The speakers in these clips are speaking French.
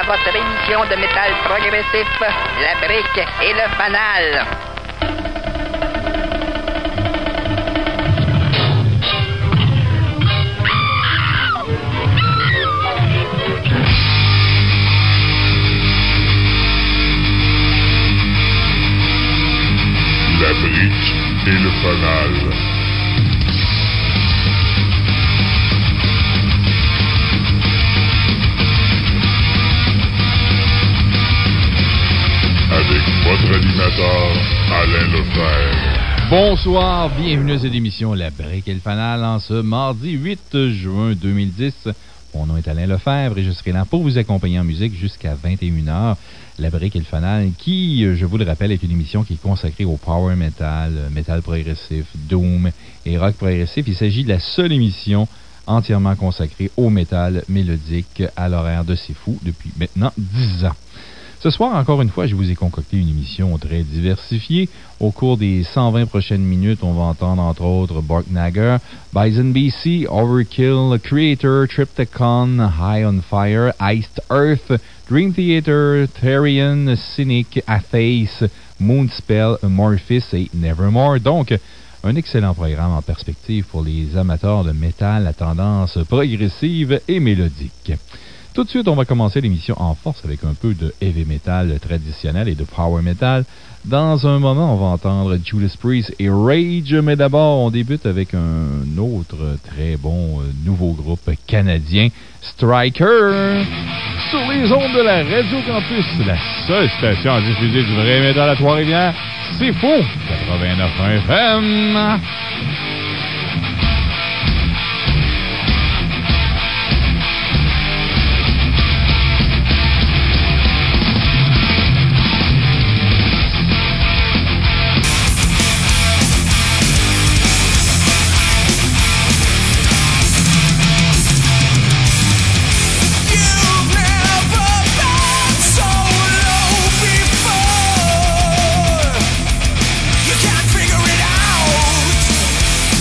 à votre émission de métal progressif, La Brique et le Fanal. La Brique et le Fanal. Avec votre animateur, Alain Lefebvre. Bonsoir, bienvenue à cette émission La Brique et le Fanal en ce mardi 8 juin 2010. Mon nom est Alain Lefebvre et je serai là pour vous accompagner en musique jusqu'à 21h. La Brique et le Fanal, qui, je vous le rappelle, est une émission qui est consacrée au power metal, metal progressif, doom et rock progressif. Il s'agit de la seule émission entièrement consacrée au métal mélodique à l'horaire de C'est Fou depuis maintenant 10 ans. Ce soir, encore une fois, je vous ai concocté une émission très diversifiée. Au cours des 120 prochaines minutes, on va entendre entre autres Borknagar, Bison BC, Overkill, Creator, Triptychon, High on Fire, Iced Earth, Dream Theater, Therian, Cynic, Atheis, Moonspell, Morphis et Nevermore. Donc, un excellent programme en perspective pour les amateurs de métal à tendance progressive et mélodique. Tout de suite, on va commencer l'émission en force avec un peu de heavy metal traditionnel et de power metal. Dans un moment, on va entendre Judas Priest et Rage, mais d'abord, on débute avec un autre très bon nouveau groupe canadien, Striker, sur les ondes de la Radio Campus, la seule station à diffuser du vrai métal à Trois-Rivières. C'est faux! 89.1 FM! You can't figure it out.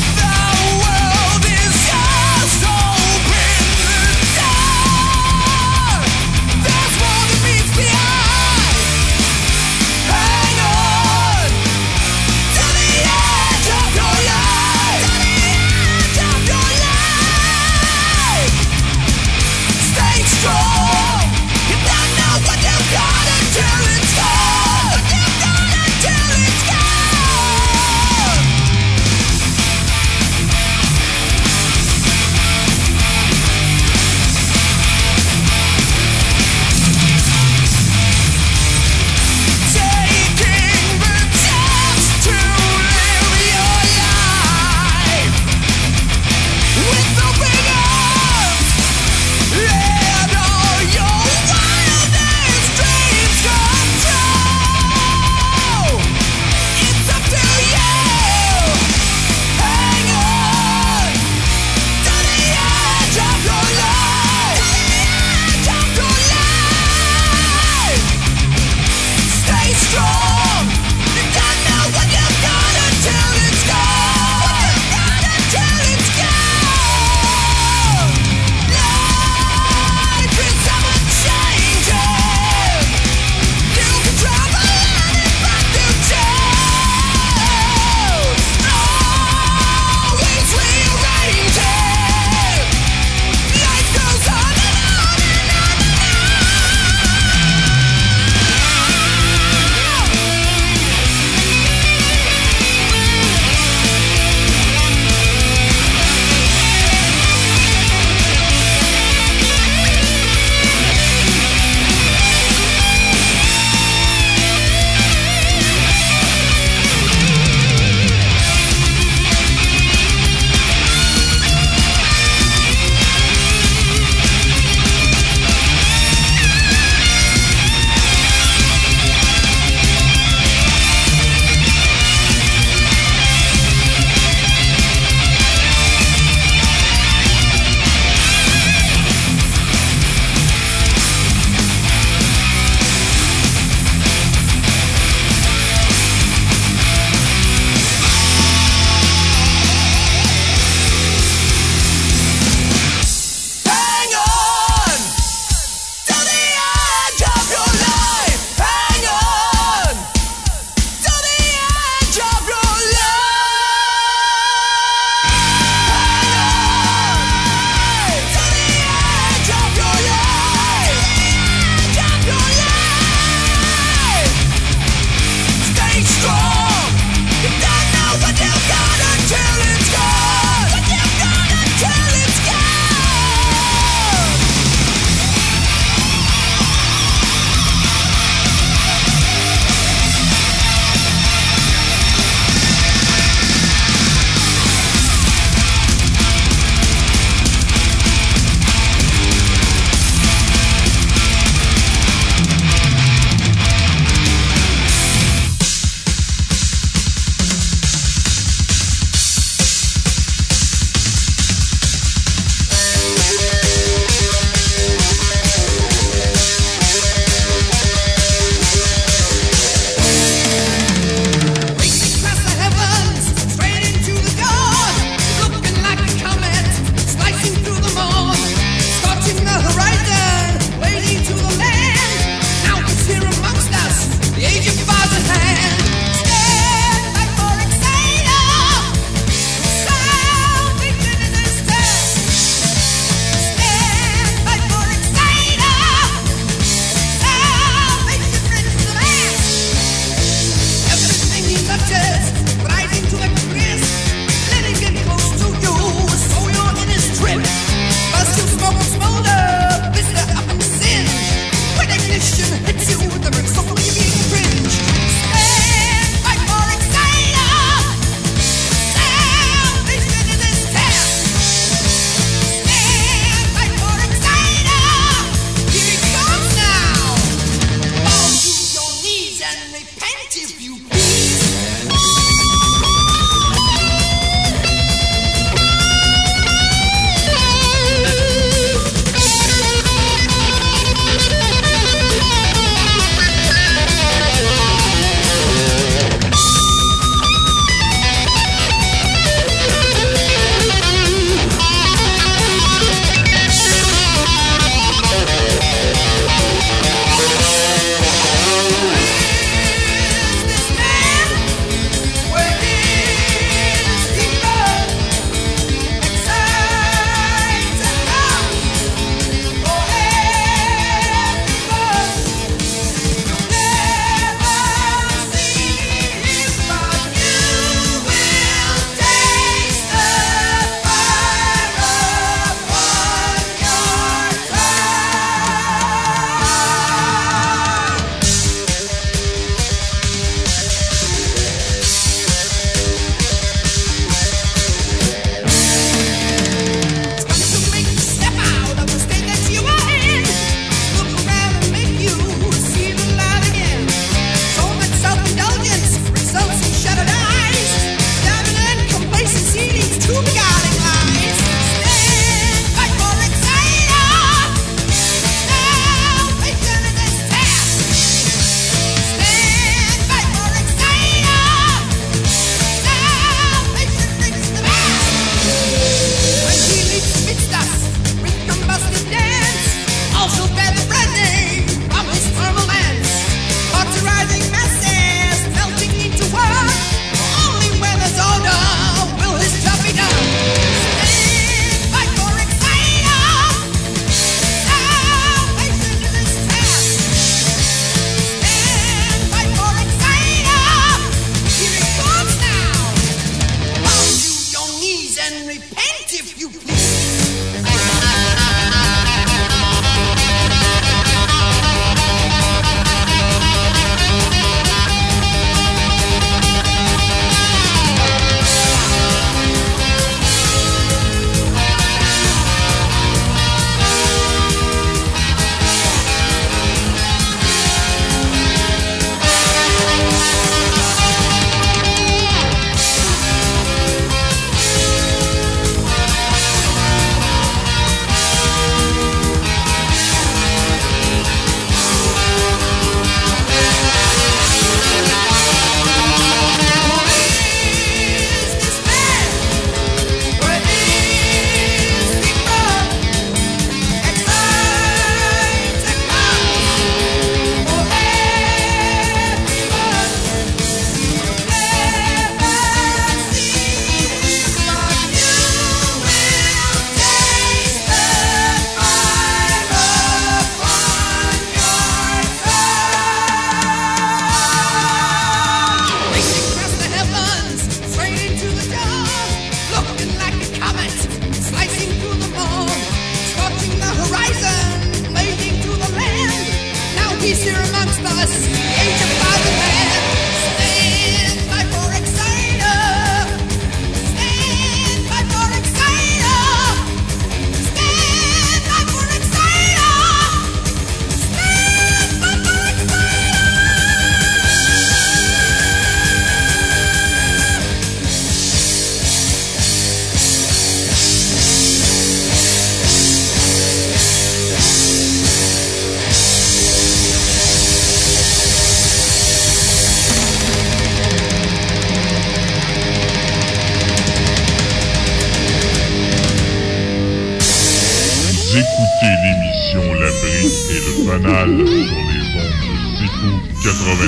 Écoutez l'émission La Brique et le Fanal sur les ondes de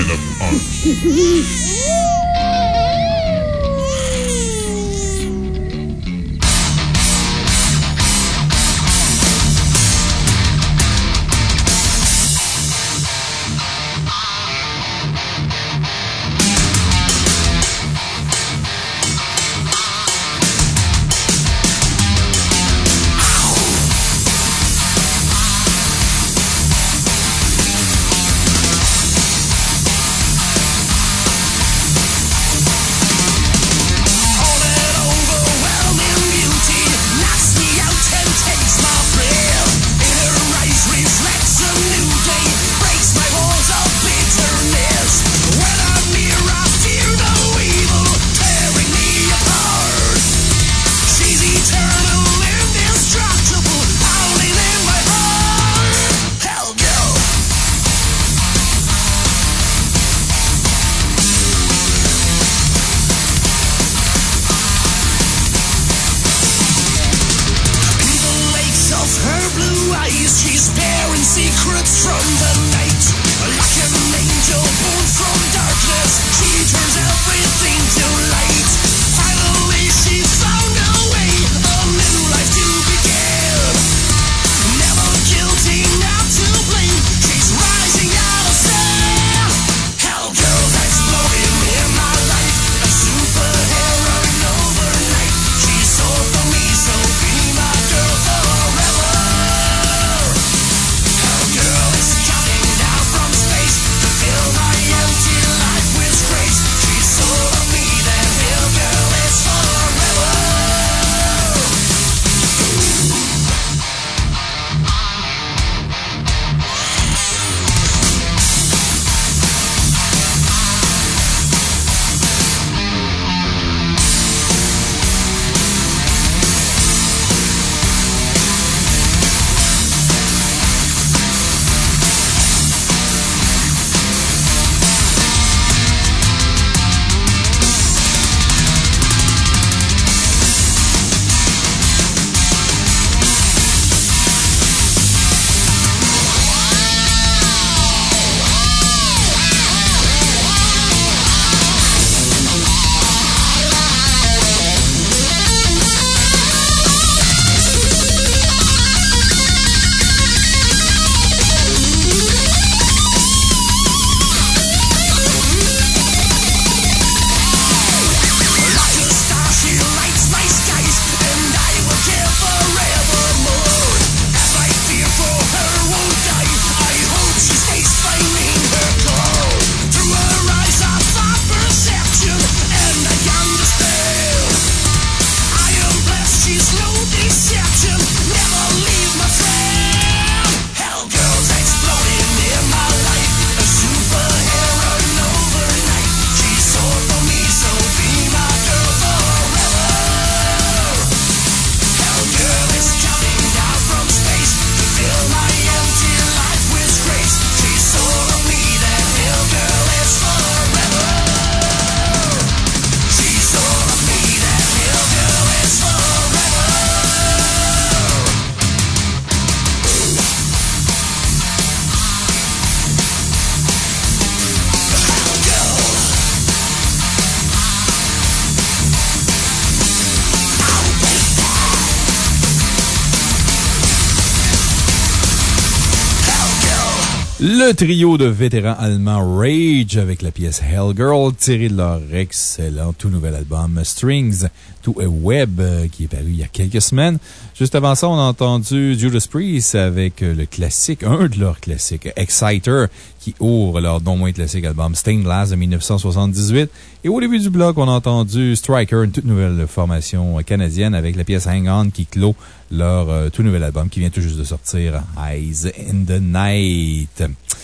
CICO 89.1. Down from Le trio de vétérans allemands Rage avec la pièce Hell Girl tirée de leur excellent tout nouvel album Strings to a Web qui est paru il y a quelques semaines. Juste avant ça, on a entendu Judas Priest avec le classique, un de leurs classiques, Exciter, qui ouvre leur non moins classique album Stained Glass de 1978. Et au début du bloc, on a entendu Striker, une toute nouvelle formation canadienne avec la pièce Hang On qui clôt leur tout nouvel album qui vient tout juste de sortir, Eyes in the Night.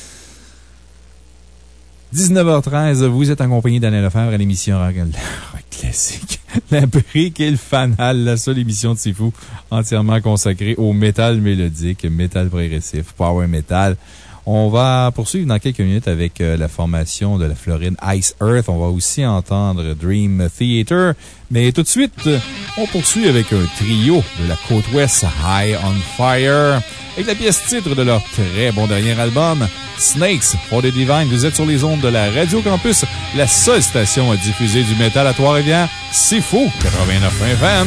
19h13, vous êtes en compagnie d'Alain Lefebvre à l'émission Rock Classique. La brique et le fanal, la seule émission de C'est Fou entièrement consacrée au métal mélodique, métal progressif, power metal. On va poursuivre dans quelques minutes avec la formation de la Floride Ice Earth. On va aussi entendre Dream Theater. Mais tout de suite, on poursuit avec un trio de la côte ouest, High on Fire, avec la pièce titre de leur très bon dernier album, Snakes for the Divine. Vous êtes sur les ondes de la Radio Campus, la seule station à diffuser du métal à Trois-Rivières. C'est fou! 89 FM.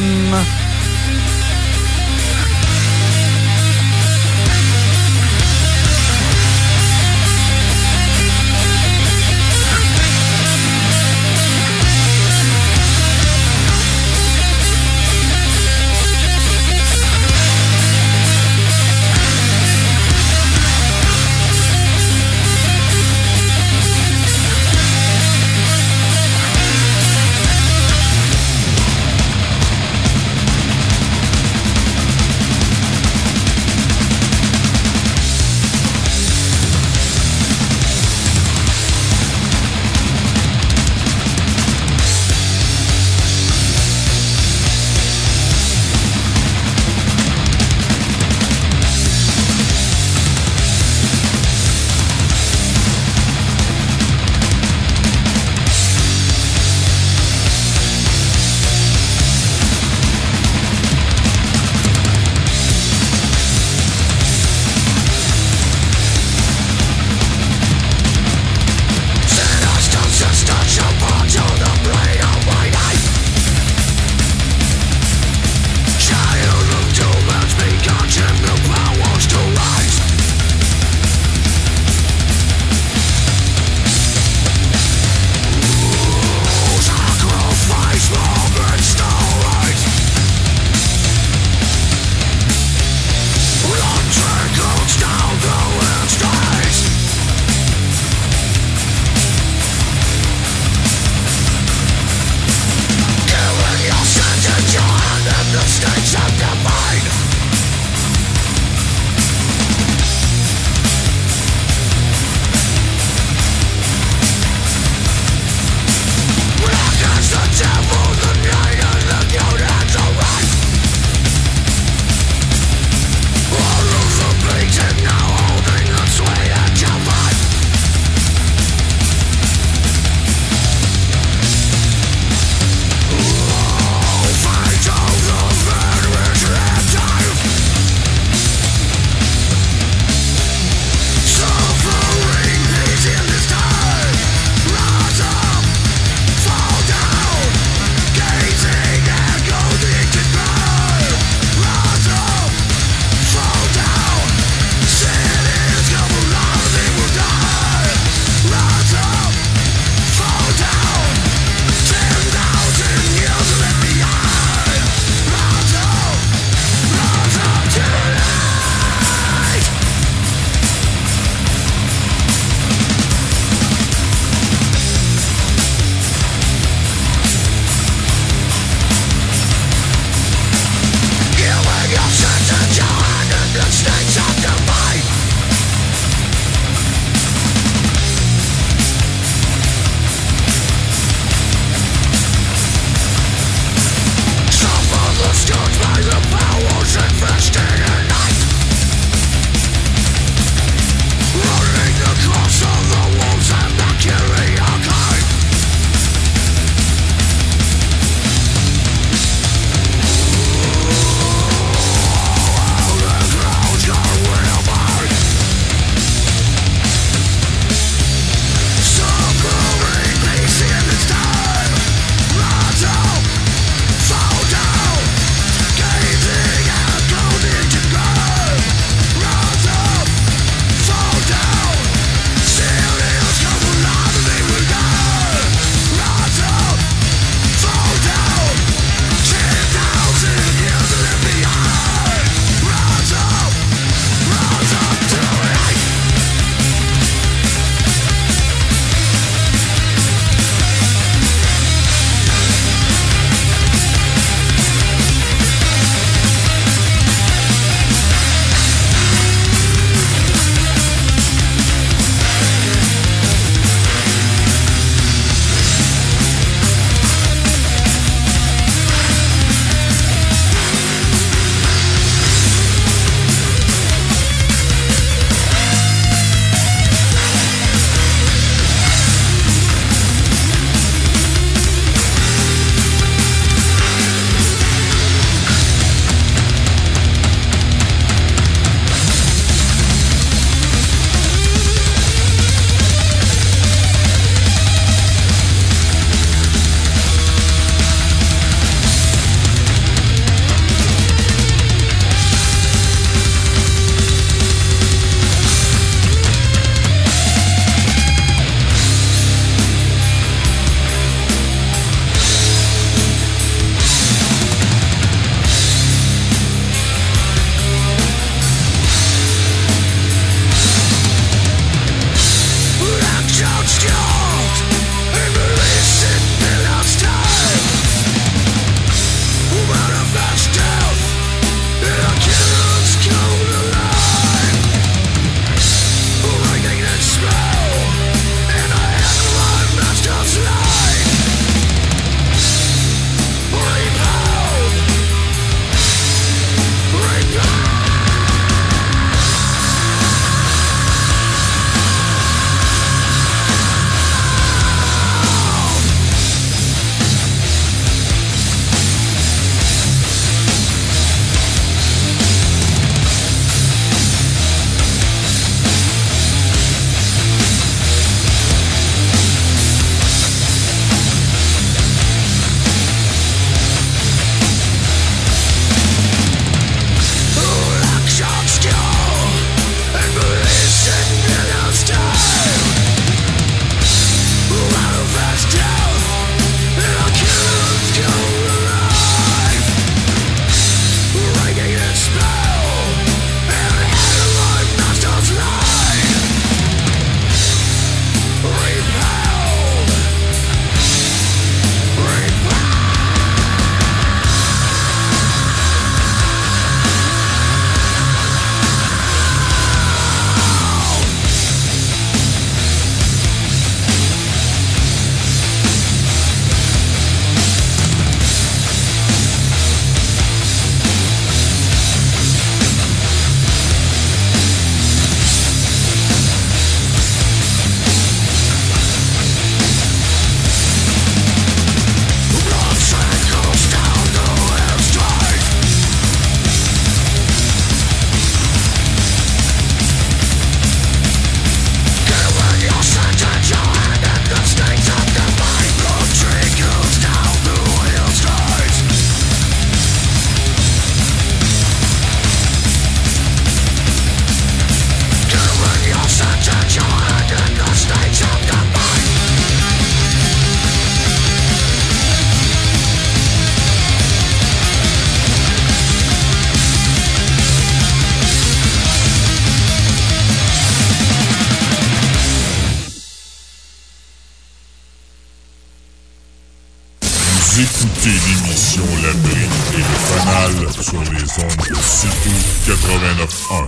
sur les ondes de C'est-Tout 89.1.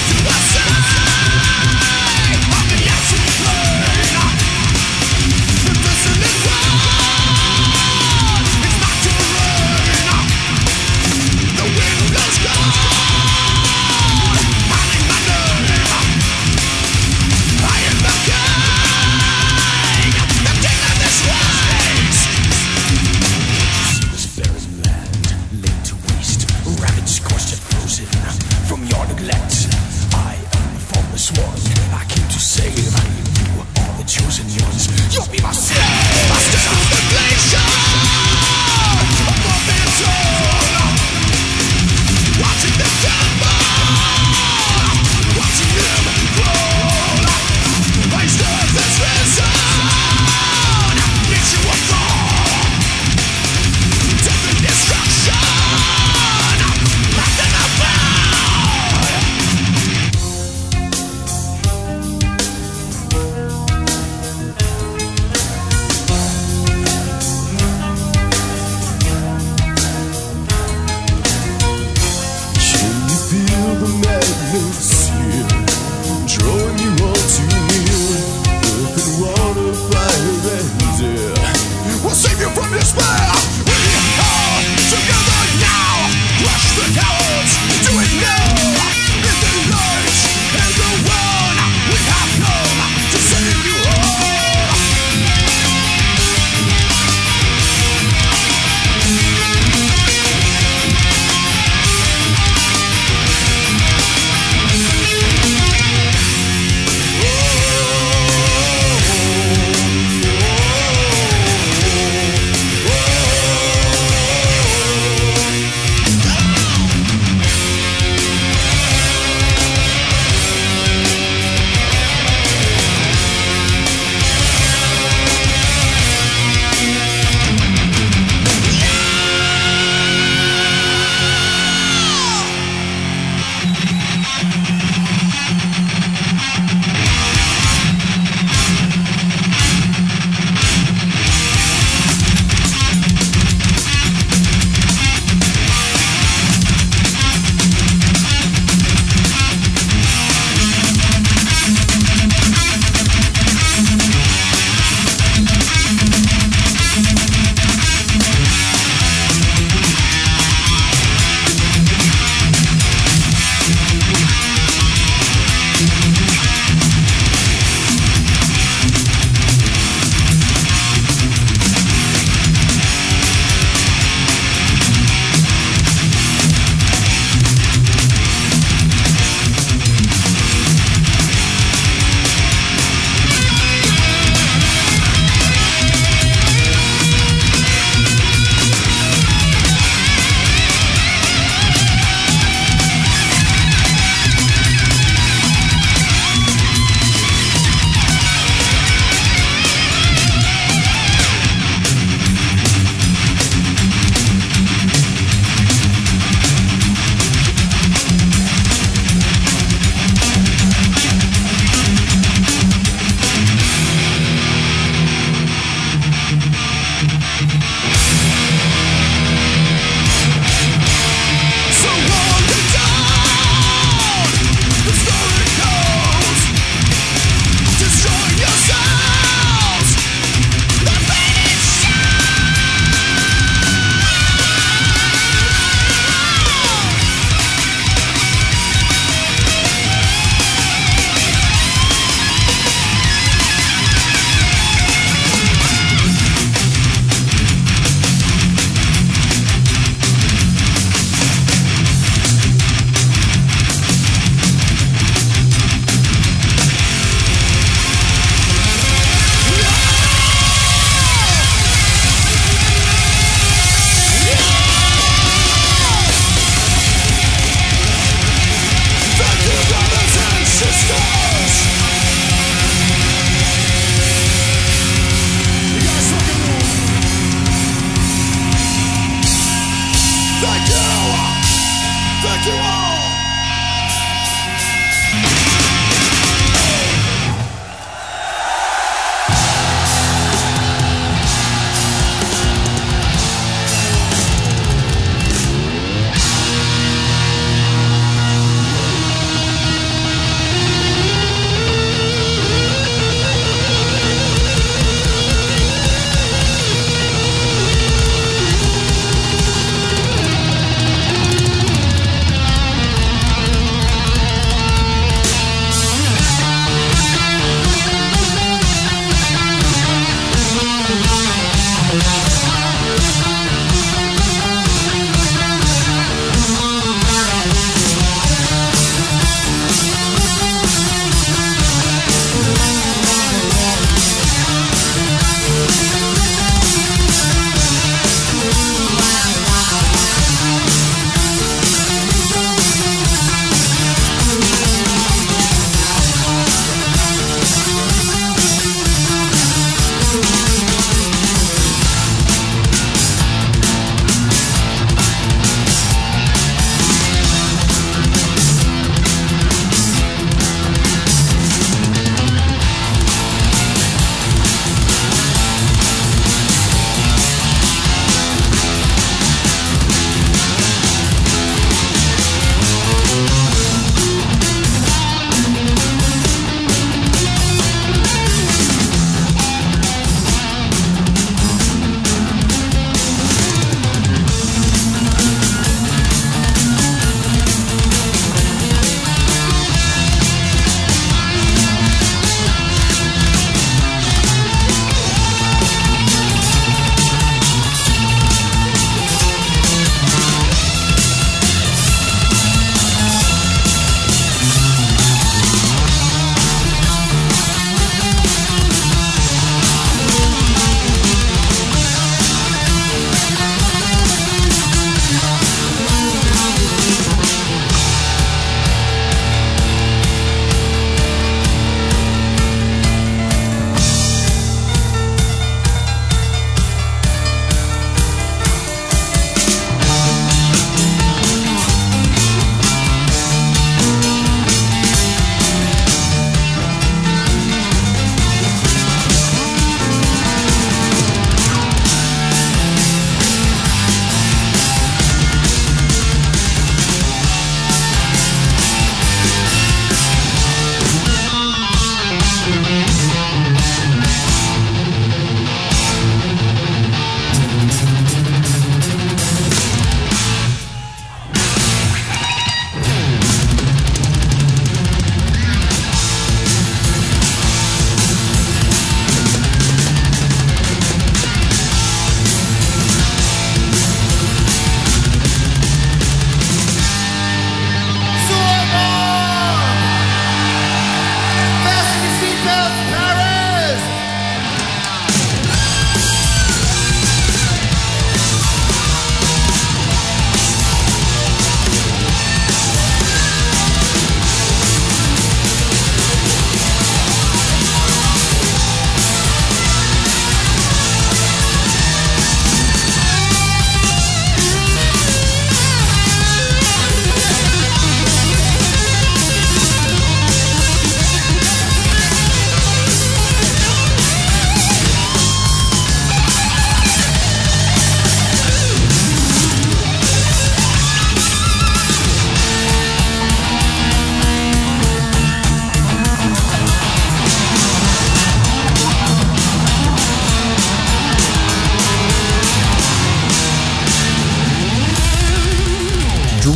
What do I say? How can you explain?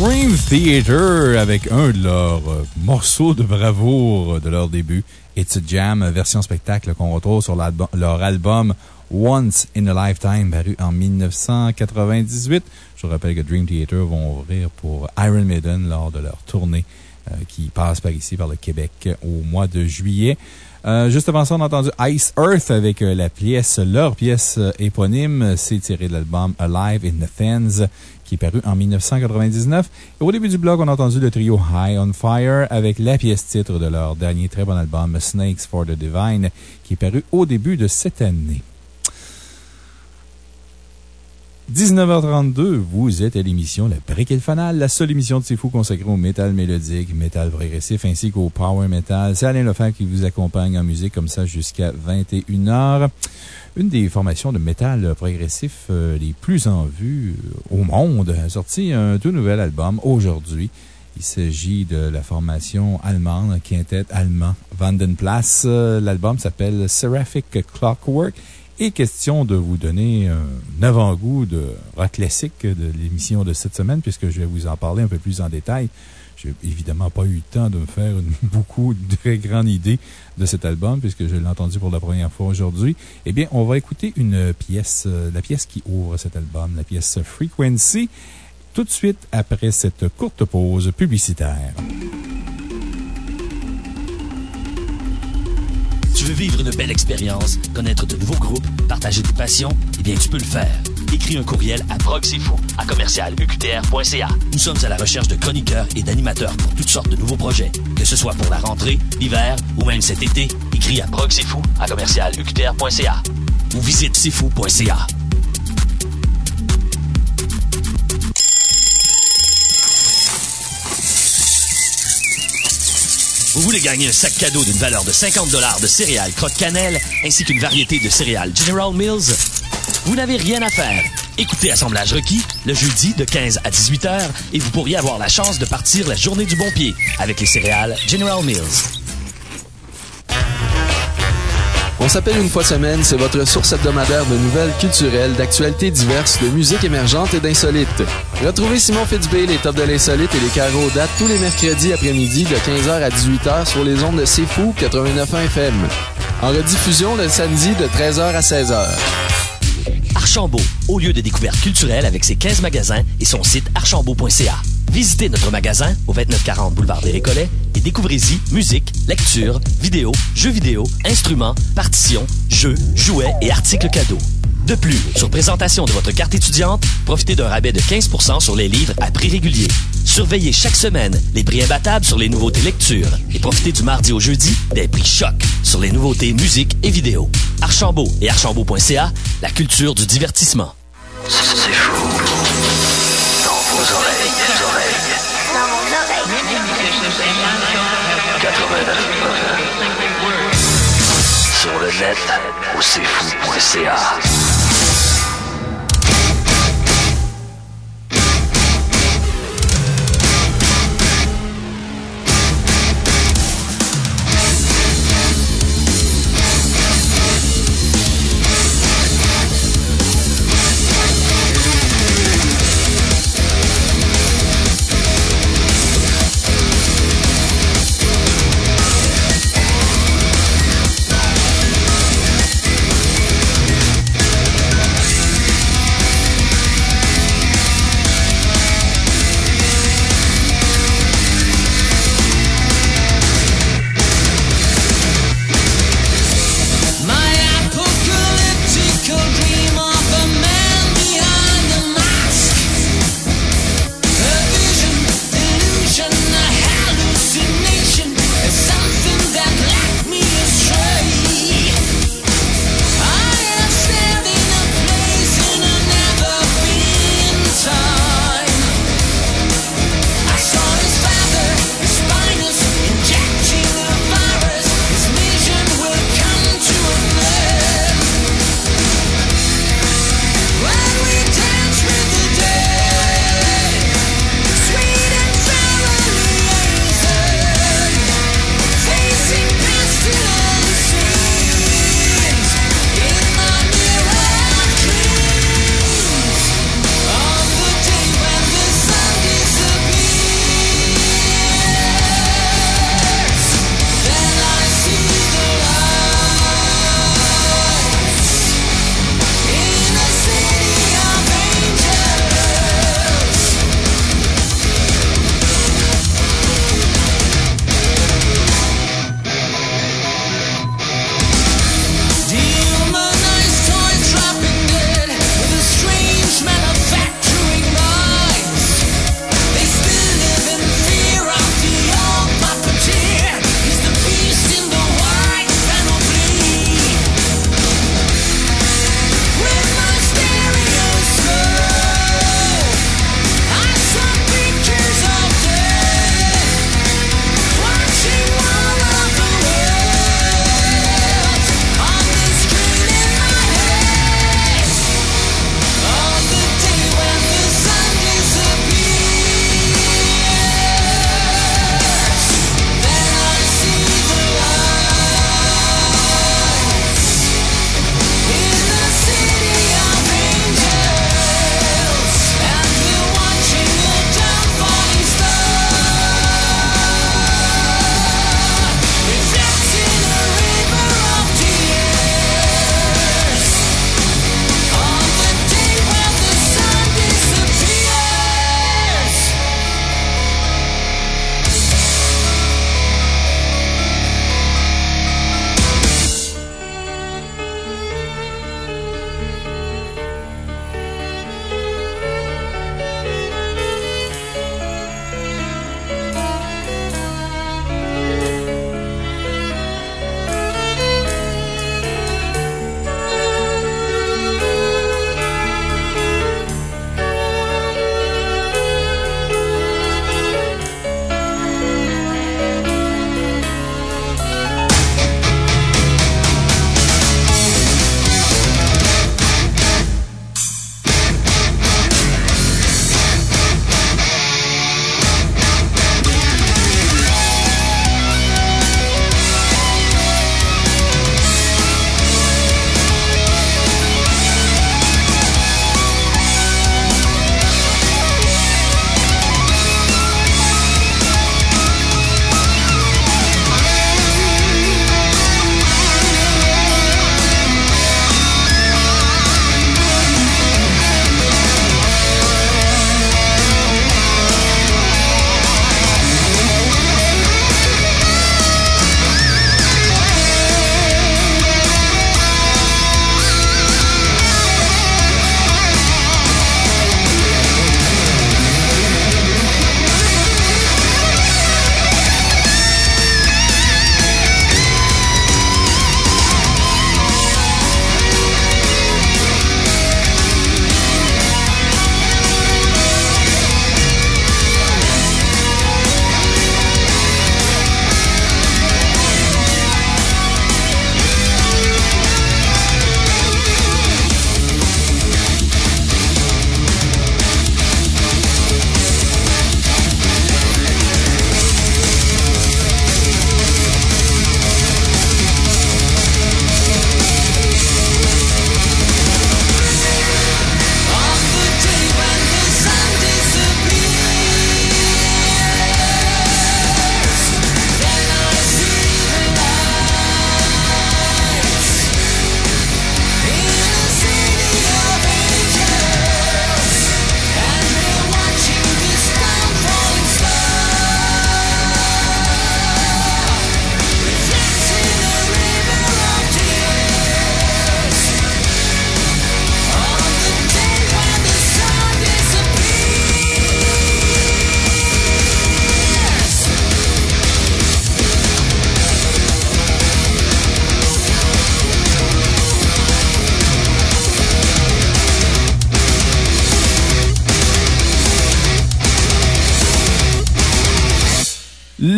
Dream Theater avec un de leurs morceaux de bravoure de leur début, It's a Jam, version spectacle qu'on retrouve sur leur album Once in a Lifetime, paru en 1998. Je vous rappelle que Dream Theater vont ouvrir pour Iron Maiden lors de leur tournée qui passe par ici, par le Québec, au mois de juillet. Juste avant ça, on a entendu Ice Earth avec leur pièce éponyme. C'est tiré de l'album Alive in the Fens, qui est paru en 1999. Et au début du bloc, on a entendu le trio High on Fire avec la pièce titre de leur dernier très bon album Snakes for the Divine, qui est paru au début de cette année. 19h32, vous êtes à l'émission La Brique et le Fanal, la seule émission de C'est Fou consacrée au métal mélodique, métal progressif ainsi qu'au power metal. C'est Alain Lefebvre qui vous accompagne en musique comme ça jusqu'à 21h. Une des formations de métal progressif les plus en vue au monde a sorti un tout nouvel album aujourd'hui. Il s'agit de la formation allemande, quintet allemand Vandenplatz. L'album s'appelle Seraphic Clockwork. Et question de vous donner un avant-goût de rock classique de l'émission de cette semaine, puisque je vais vous en parler un peu plus en détail. Je n'ai évidemment pas eu le temps de me faire beaucoup de très grande idée de cet album, puisque je l'ai entendu pour la première fois aujourd'hui. Eh bien, on va écouter une pièce, la pièce qui ouvre cet album, la pièce Frequency, tout de suite après cette courte pause publicitaire. Tu veux vivre une belle expérience, connaître de nouveaux groupes, partager tes passions? Eh bien, tu peux le faire. Écris un courriel à proxifou@uqtr.ca. Nous sommes à la recherche de chroniqueurs et d'animateurs pour toutes sortes de nouveaux projets. Que ce soit pour la rentrée, l'hiver ou même cet été, écris à proxifou@uqtr.ca ou visite sifou.ca. Vous voulez gagner un sac cadeau d'une valeur de 50$ de céréales croque-cannelle ainsi qu'une variété de céréales General Mills? Vous n'avez rien à faire. Écoutez Assemblage requis le jeudi de 15 à 18h et vous pourriez avoir la chance de partir la journée du bon pied avec les céréales General Mills. On s'appelle une fois semaine, c'est votre source hebdomadaire de nouvelles culturelles, d'actualités diverses, de musique émergente et d'insolites. Retrouvez Simon Fitzbé, les tops de l'insolite et les carreaux dates tous les mercredis après-midi de 15h à 18h sur les ondes de C'est Fou 89.1 FM. En rediffusion le samedi de 13h à 16h. Archambault, haut lieu de découverte culturelle avec ses 15 magasins et son site archambault.ca. Visitez notre magasin au 2940 boulevard des Récollets et découvrez-y musique, lecture, vidéo, jeux vidéo, instruments, partitions, jeux, jouets et articles cadeaux. De plus, sur présentation de votre carte étudiante, profitez d'un rabais de 15% sur les livres à prix régulier. Surveillez chaque semaine les prix imbattables sur les nouveautés lecture et profitez du mardi au jeudi des prix choc sur les nouveautés musique et vidéo. Archambault et archambault.ca, la culture du divertissement. C'est fou. Dans vos oreilles. Dans vos oreilles. 89. Sur le net, au cfou.ca.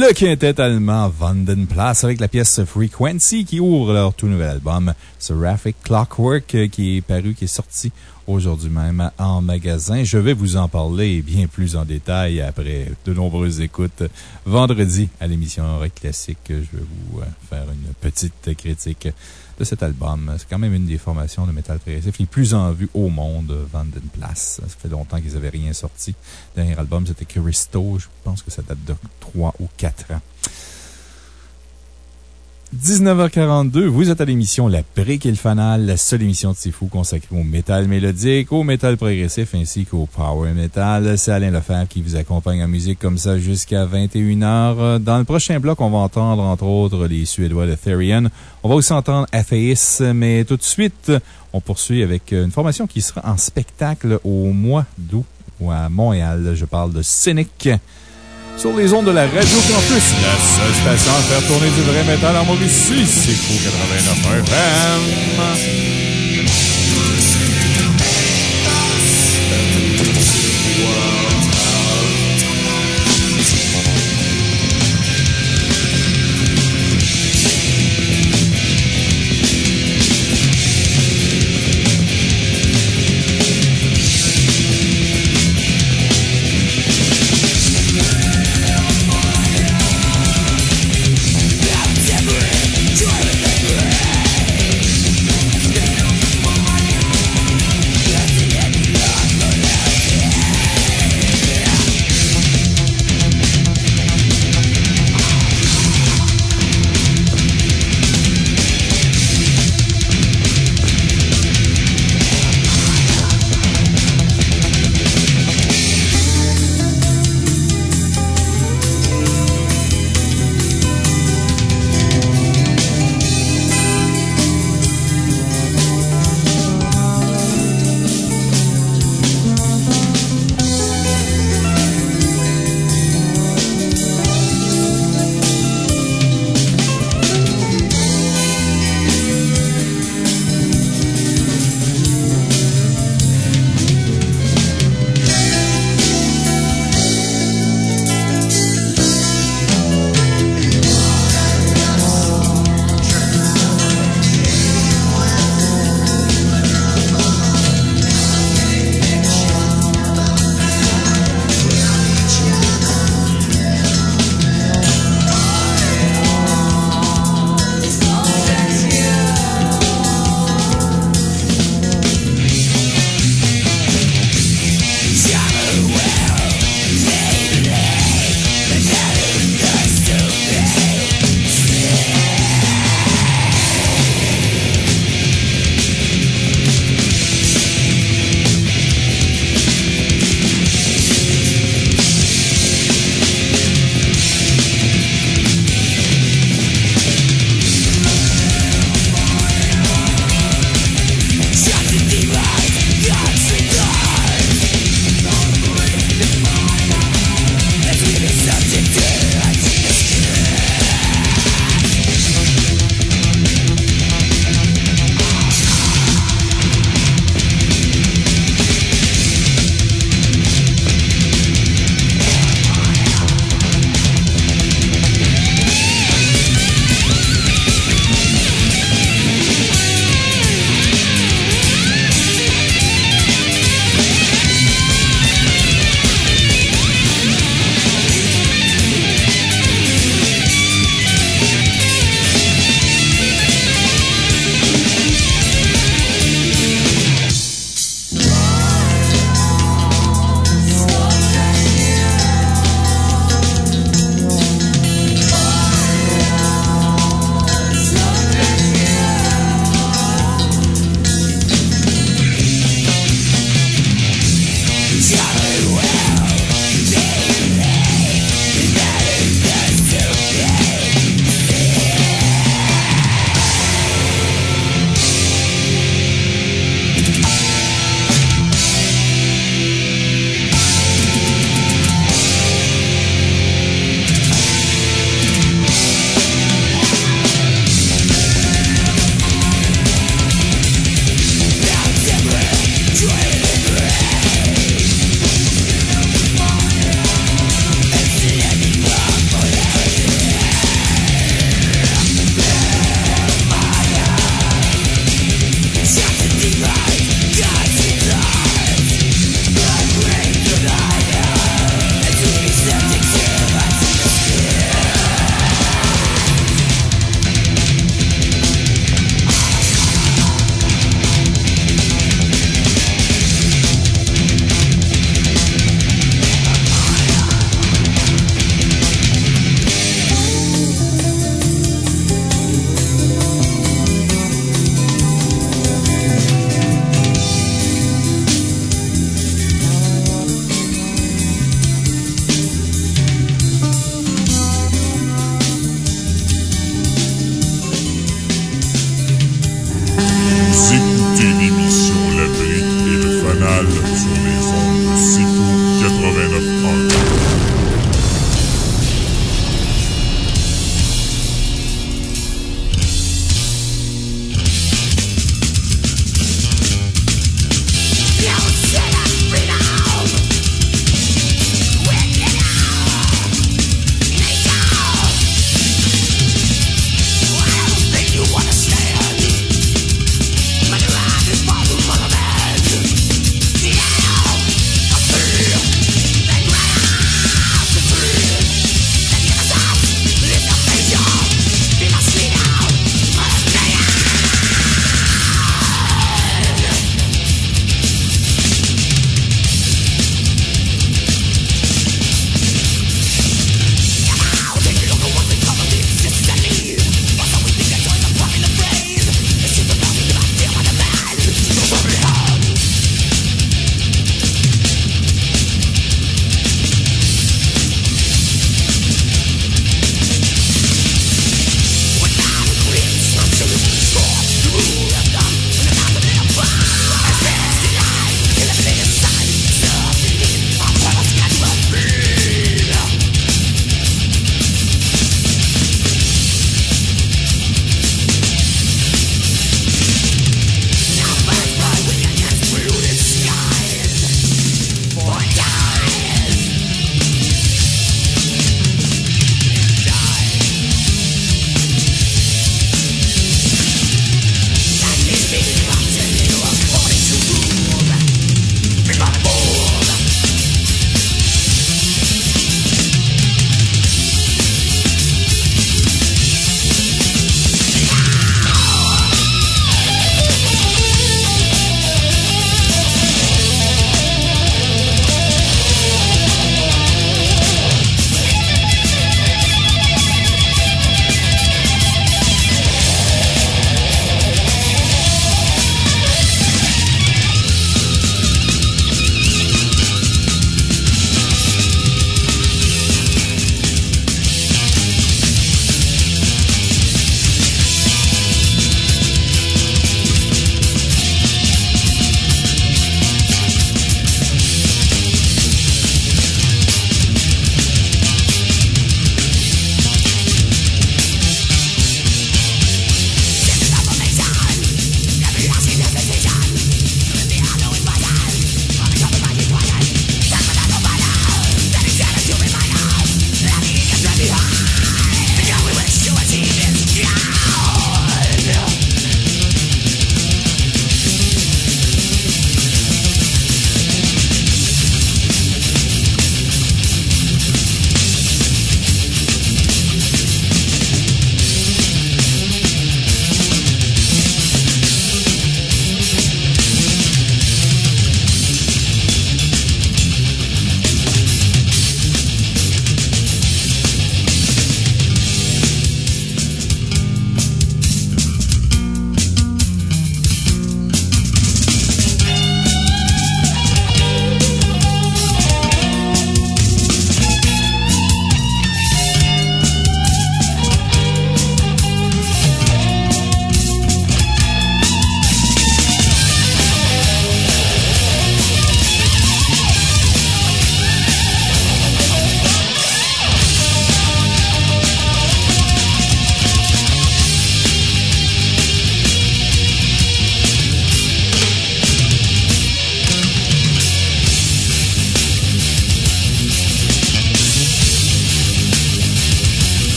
le quintet allemand Vandenplatz avec la pièce Frequency qui ouvre leur tout nouvel album Seraphic Clockwork qui est sorti aujourd'hui même en magasin. Je vais vous en parler bien plus en détail après de nombreuses écoutes vendredi à l'émission Rock Classique. Je vais vous faire une petite critique de cet album. C'est quand même une des formations de métal progressif les plus en vue au monde, Vandenplatz. Ça fait longtemps qu'ils n'avaient rien sorti. Le dernier album, c'était Christo. Je pense que ça date de 3 ou 4 ans. 19h42, vous êtes à l'émission La Brique et le Fanal, la seule émission de C'est Fou consacrée au métal mélodique, au métal progressif ainsi qu'au power metal. C'est Alain Lefebvre qui vous accompagne en musique comme ça jusqu'à 21h. Dans le prochain bloc, on va entendre entre autres les Suédois de Therion. On va aussi entendre Athéis, mais tout de suite, on poursuit avec une formation qui sera en spectacle au mois d'août à Montréal. Je parle de Cynic. Sur les ondes de la Radio Campus, la seule station à faire tourner du vrai métal en Mauricie, c'est Fou 89 FM.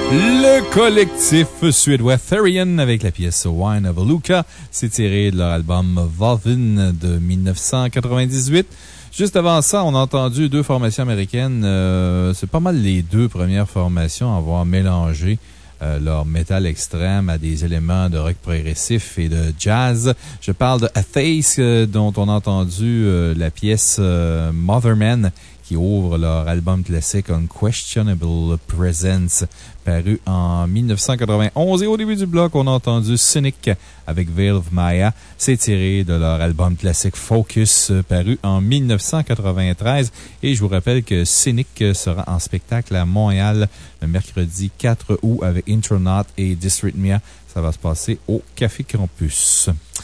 Le collectif suédois Therian avec la pièce Wine of Luca. C'est tiré de leur album Volvin de 1998. Juste avant ça, on a entendu deux formations américaines. C'est pas mal les deux premières formations à avoir mélangé leur métal extrême à des éléments de rock progressif et de jazz. Je parle de Atheist, dont on a entendu la pièce Motherman, qui ouvre leur album classique Unquestionable Presence, paru en 1991. Et au début du bloc, on a entendu Cynic avec Veil of Maya. C'est tiré de leur album classique Focus, paru en 1993. Et je vous rappelle que Cynic sera en spectacle à Montréal le mercredi 4 août avec Intronaut et Dysrhythmia. Ça va se passer au Café Campus.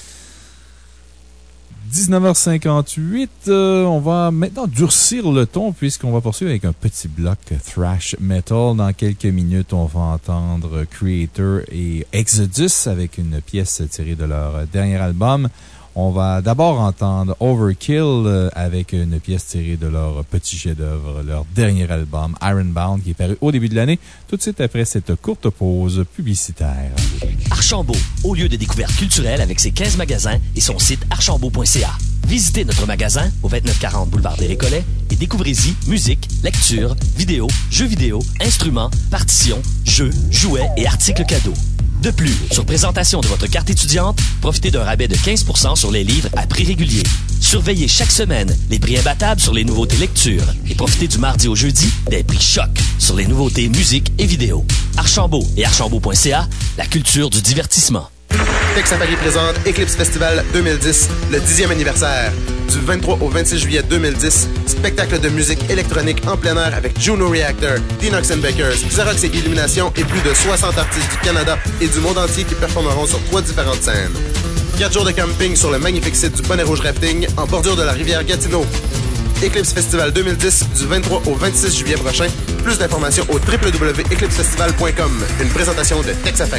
19h58, on va maintenant durcir le ton puisqu'on va poursuivre avec un petit bloc thrash metal. Dans quelques minutes, on va entendre Creator et Exodus avec une pièce tirée de leur dernier album. On va d'abord entendre Overkill avec une pièce tirée de leur petit chef-d'œuvre, leur dernier album, Ironbound, qui est paru au début de l'année, tout de suite après cette courte pause publicitaire. Archambault, haut lieu de découverte culturelle avec ses 15 magasins et son site archambault.ca. Visitez notre magasin au 2940 boulevard des Récollets et découvrez-y musique, lecture, vidéo, jeux vidéo, instruments, partitions, jeux, jouets et articles cadeaux. De plus, sur présentation de votre carte étudiante, profitez d'un rabais de 15% sur les livres à prix régulier. Surveillez chaque semaine les prix imbattables sur les nouveautés lecture et profitez du mardi au jeudi des prix choc sur les nouveautés musique et vidéo. Archambault et archambault.ca, la culture du divertissement. Tech Safari présente Eclipse Festival 2010, le 10e anniversaire. Du 23 au 26 juillet 2010, spectacle de musique électronique en plein air avec Juno Reactor, Dinox & Bakers, Xerox et Illumination et plus de 60 artistes du Canada et du monde entier qui performeront sur 3 différentes scènes. 4 jours de camping sur le magnifique site du Bonnet Rouge Rafting en bordure de la rivière Gatineau. Eclipse Festival 2010 du 23 au 26 juillet prochain. Plus d'informations au www.eclipsefestival.com. Une présentation de Tech Safari.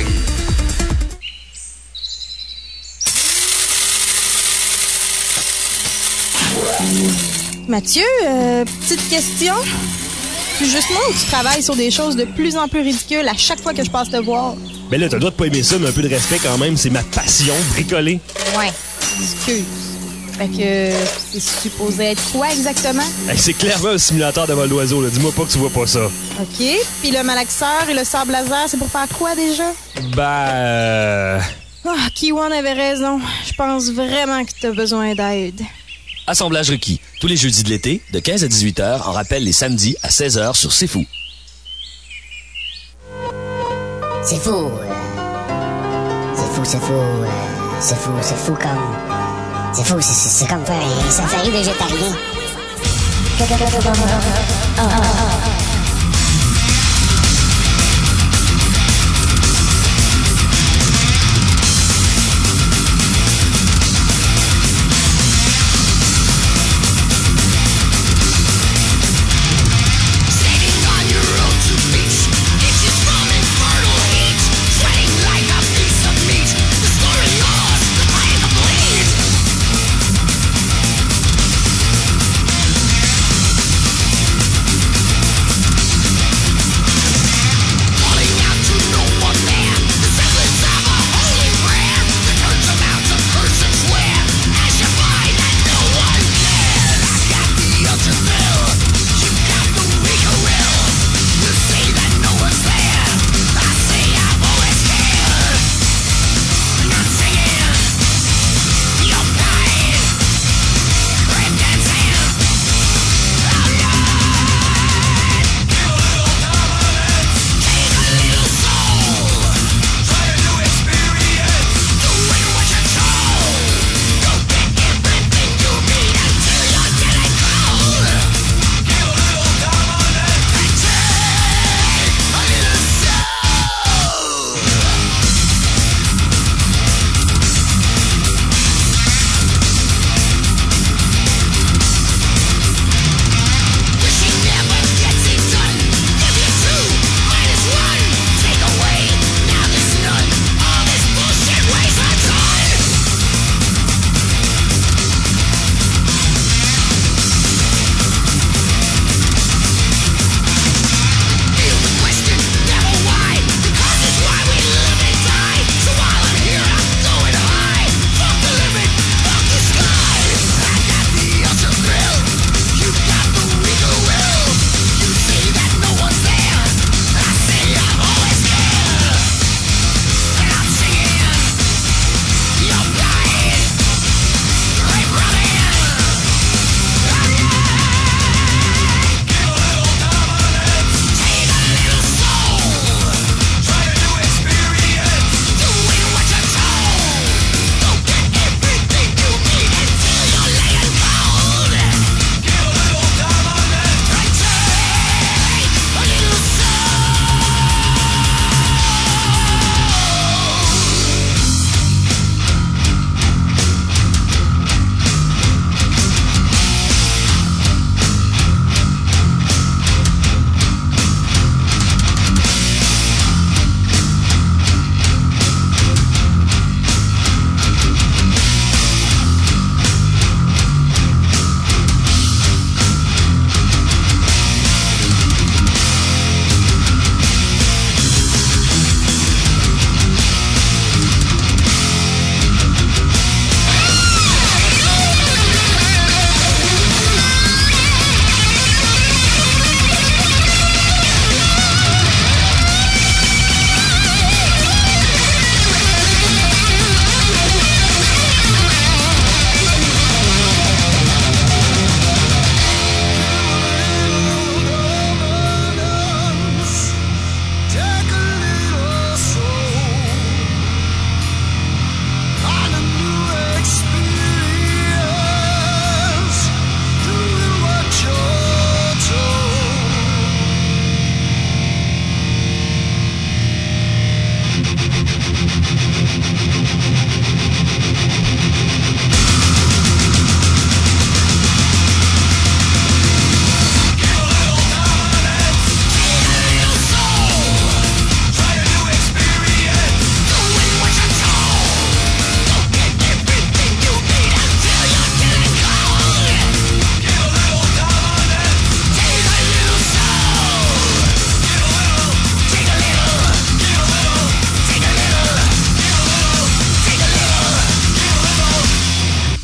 Mathieu, petite question. C'est juste moi ou tu travailles sur des choses de plus en plus ridicules à chaque fois que je passe te voir? Ben là, t'as le droit de pas aimer ça, mais un peu de respect quand même, c'est ma passion, bricoler. Ouais, excuse. Fait que c'est supposé être quoi exactement? Hey, c'est clairement un simulateur de vol d'oiseau, là. Dis-moi pas que tu vois pas ça. OK. Puis le malaxeur et le sable laser, c'est pour faire quoi déjà? Kiwan avait raison. Je pense vraiment que t'as besoin d'aide. Assemblage requis. Tous les jeudis de l'été, de 15 à 18 h, en rappel les samedis à 16 h sur C'est Fou. C'est fou. C'est fou comme... C'est fou, c'est comme un safari végétarien.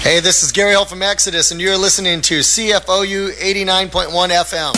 Hey, this is Gary Holt from Exodus, and you're listening to CFOU 89.1 FM.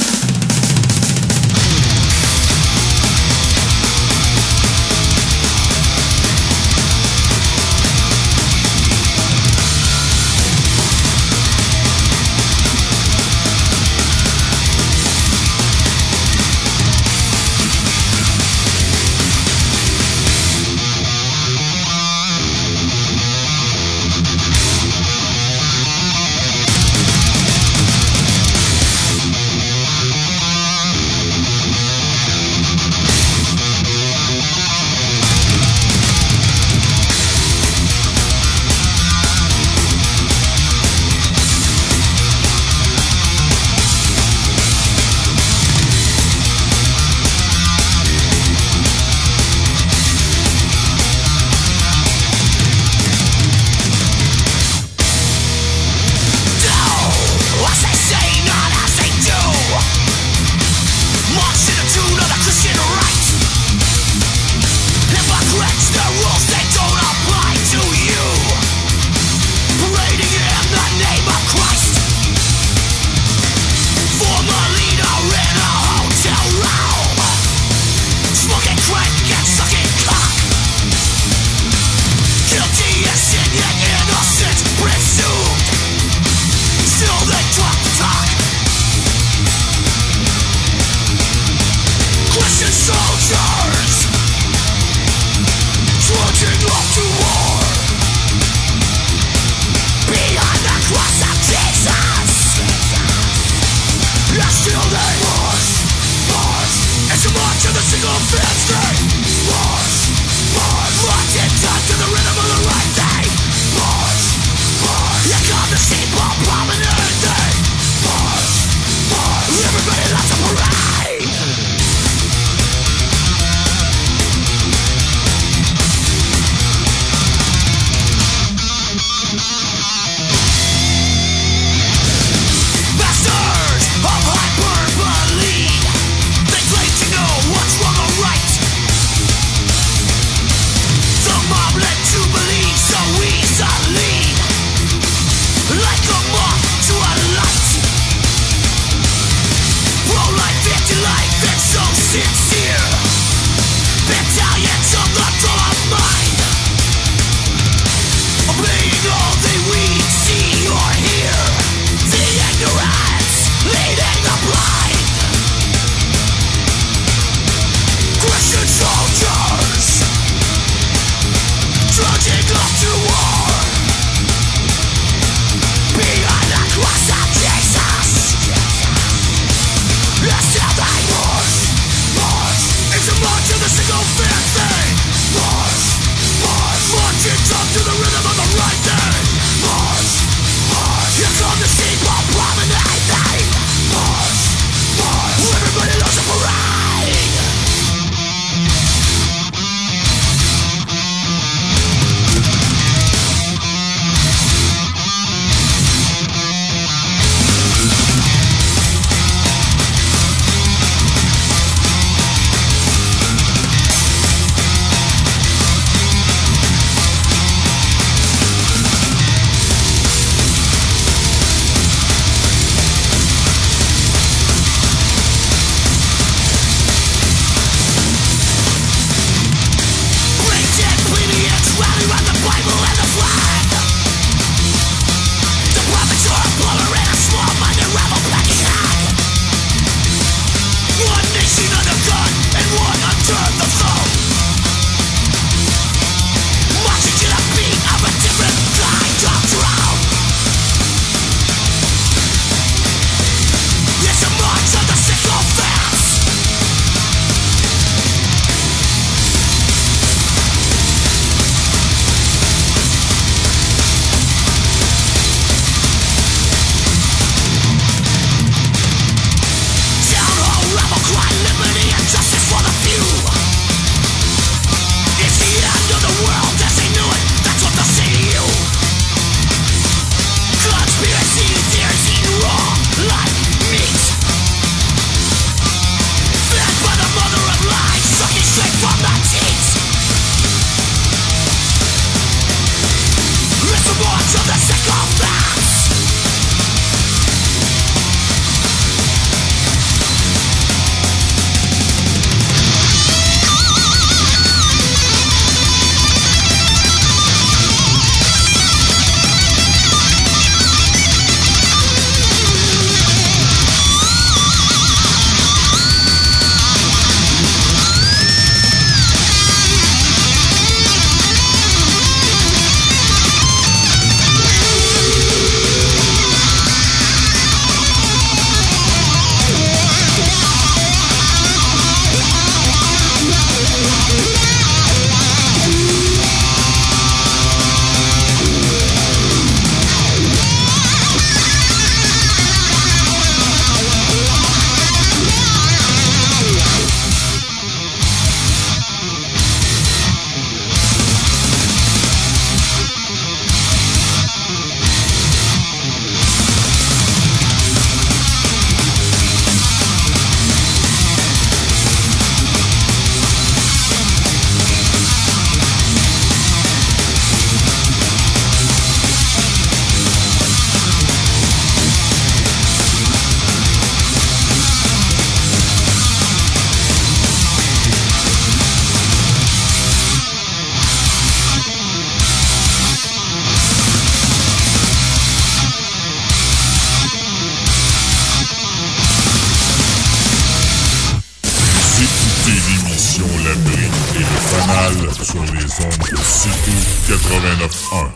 les ondes de C'est-Fou 89.1.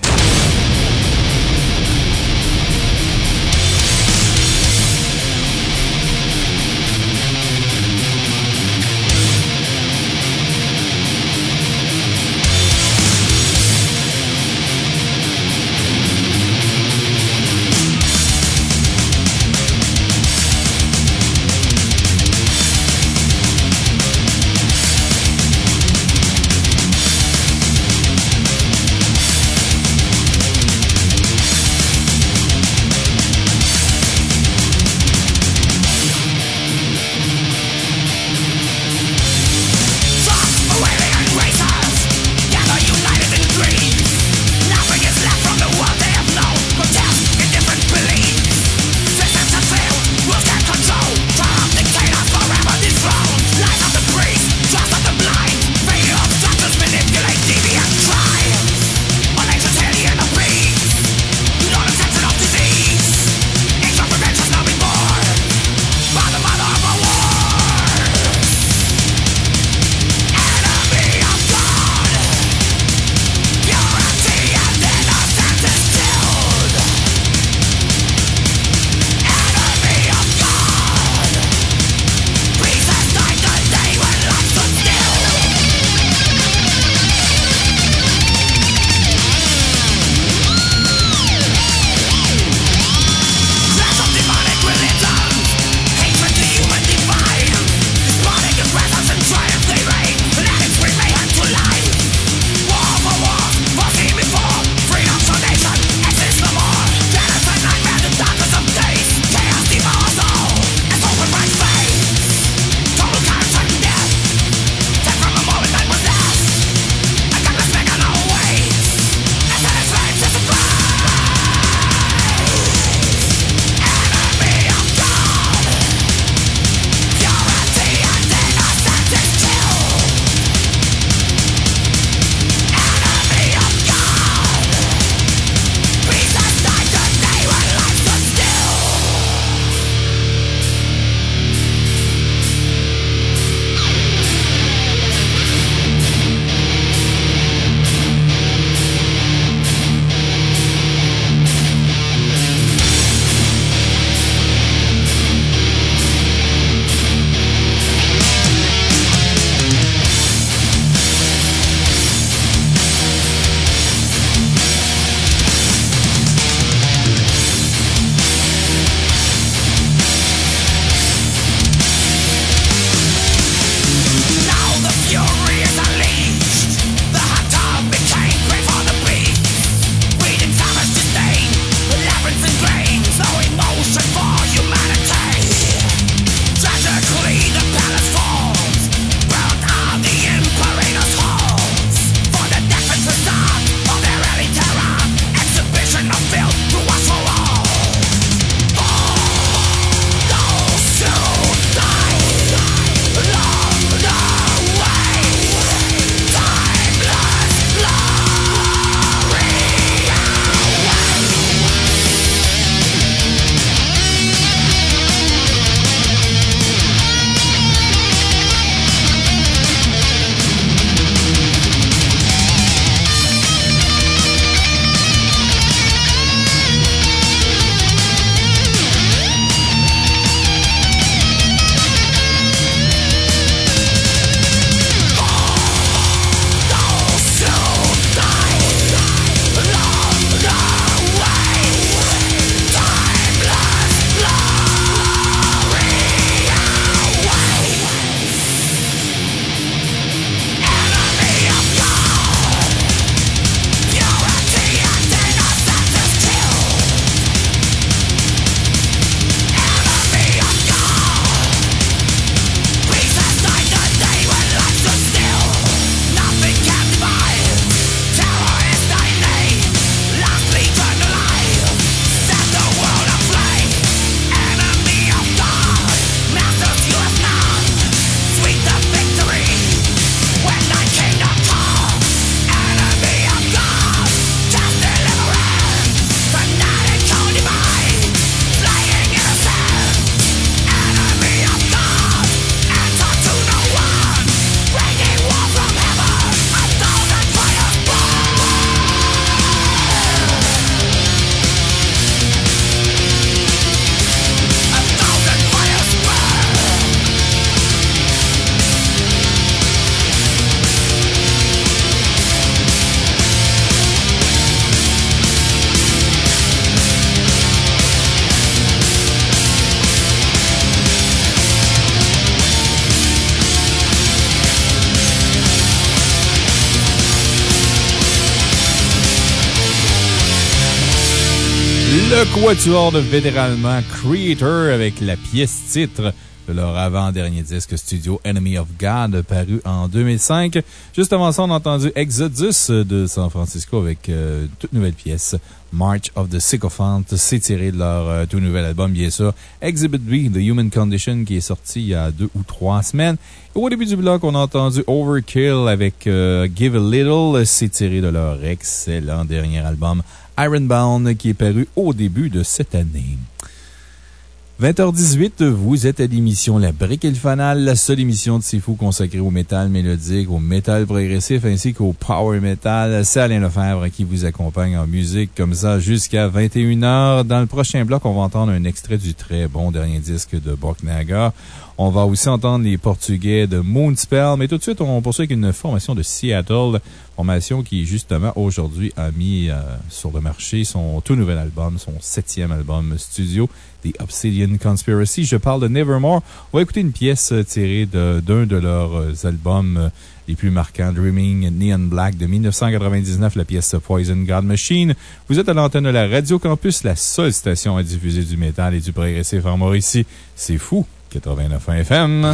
Le quatuor de vétéralement Creator avec la pièce titre de leur avant-dernier disque studio Enemy of God paru en 2005. Juste avant ça, on a entendu Exodus de San Francisco avec toute nouvelle pièce March of the Sycophant. C'est tiré de leur tout nouvel album, bien sûr. Exhibit B, The Human Condition, qui est sorti il y a 2 ou 3 semaines. Et au début du bloc, on a entendu Overkill avec Give a Little. C'est tiré de leur excellent dernier album Ironbound, qui est paru au début de cette année. 20h18, vous êtes à l'émission La Brique et le Fanal, la seule émission de C'est Fou consacrée au métal mélodique, au métal progressif ainsi qu'au power metal. C'est Alain Lefebvre qui vous accompagne en musique comme ça jusqu'à 21h. Dans le prochain bloc, on va entendre un extrait du très bon dernier disque de Borknagar. On va aussi entendre les Portugais de Moonspell, mais tout de suite, on poursuit avec une formation de Seattle, formation qui, justement, aujourd'hui, a mis sur le marché son tout nouvel album, son 7e album studio, The Obsidian Conspiracy. Je parle de Nevermore. On va écouter une pièce tirée d'un de leurs albums les plus marquants, Dreaming Neon Black de 1999, la pièce Poison God Machine. Vous êtes à l'antenne de la Radio Campus, la seule station à diffuser du métal et du progressif en Mauricie. C'est fou! 89.1 FM.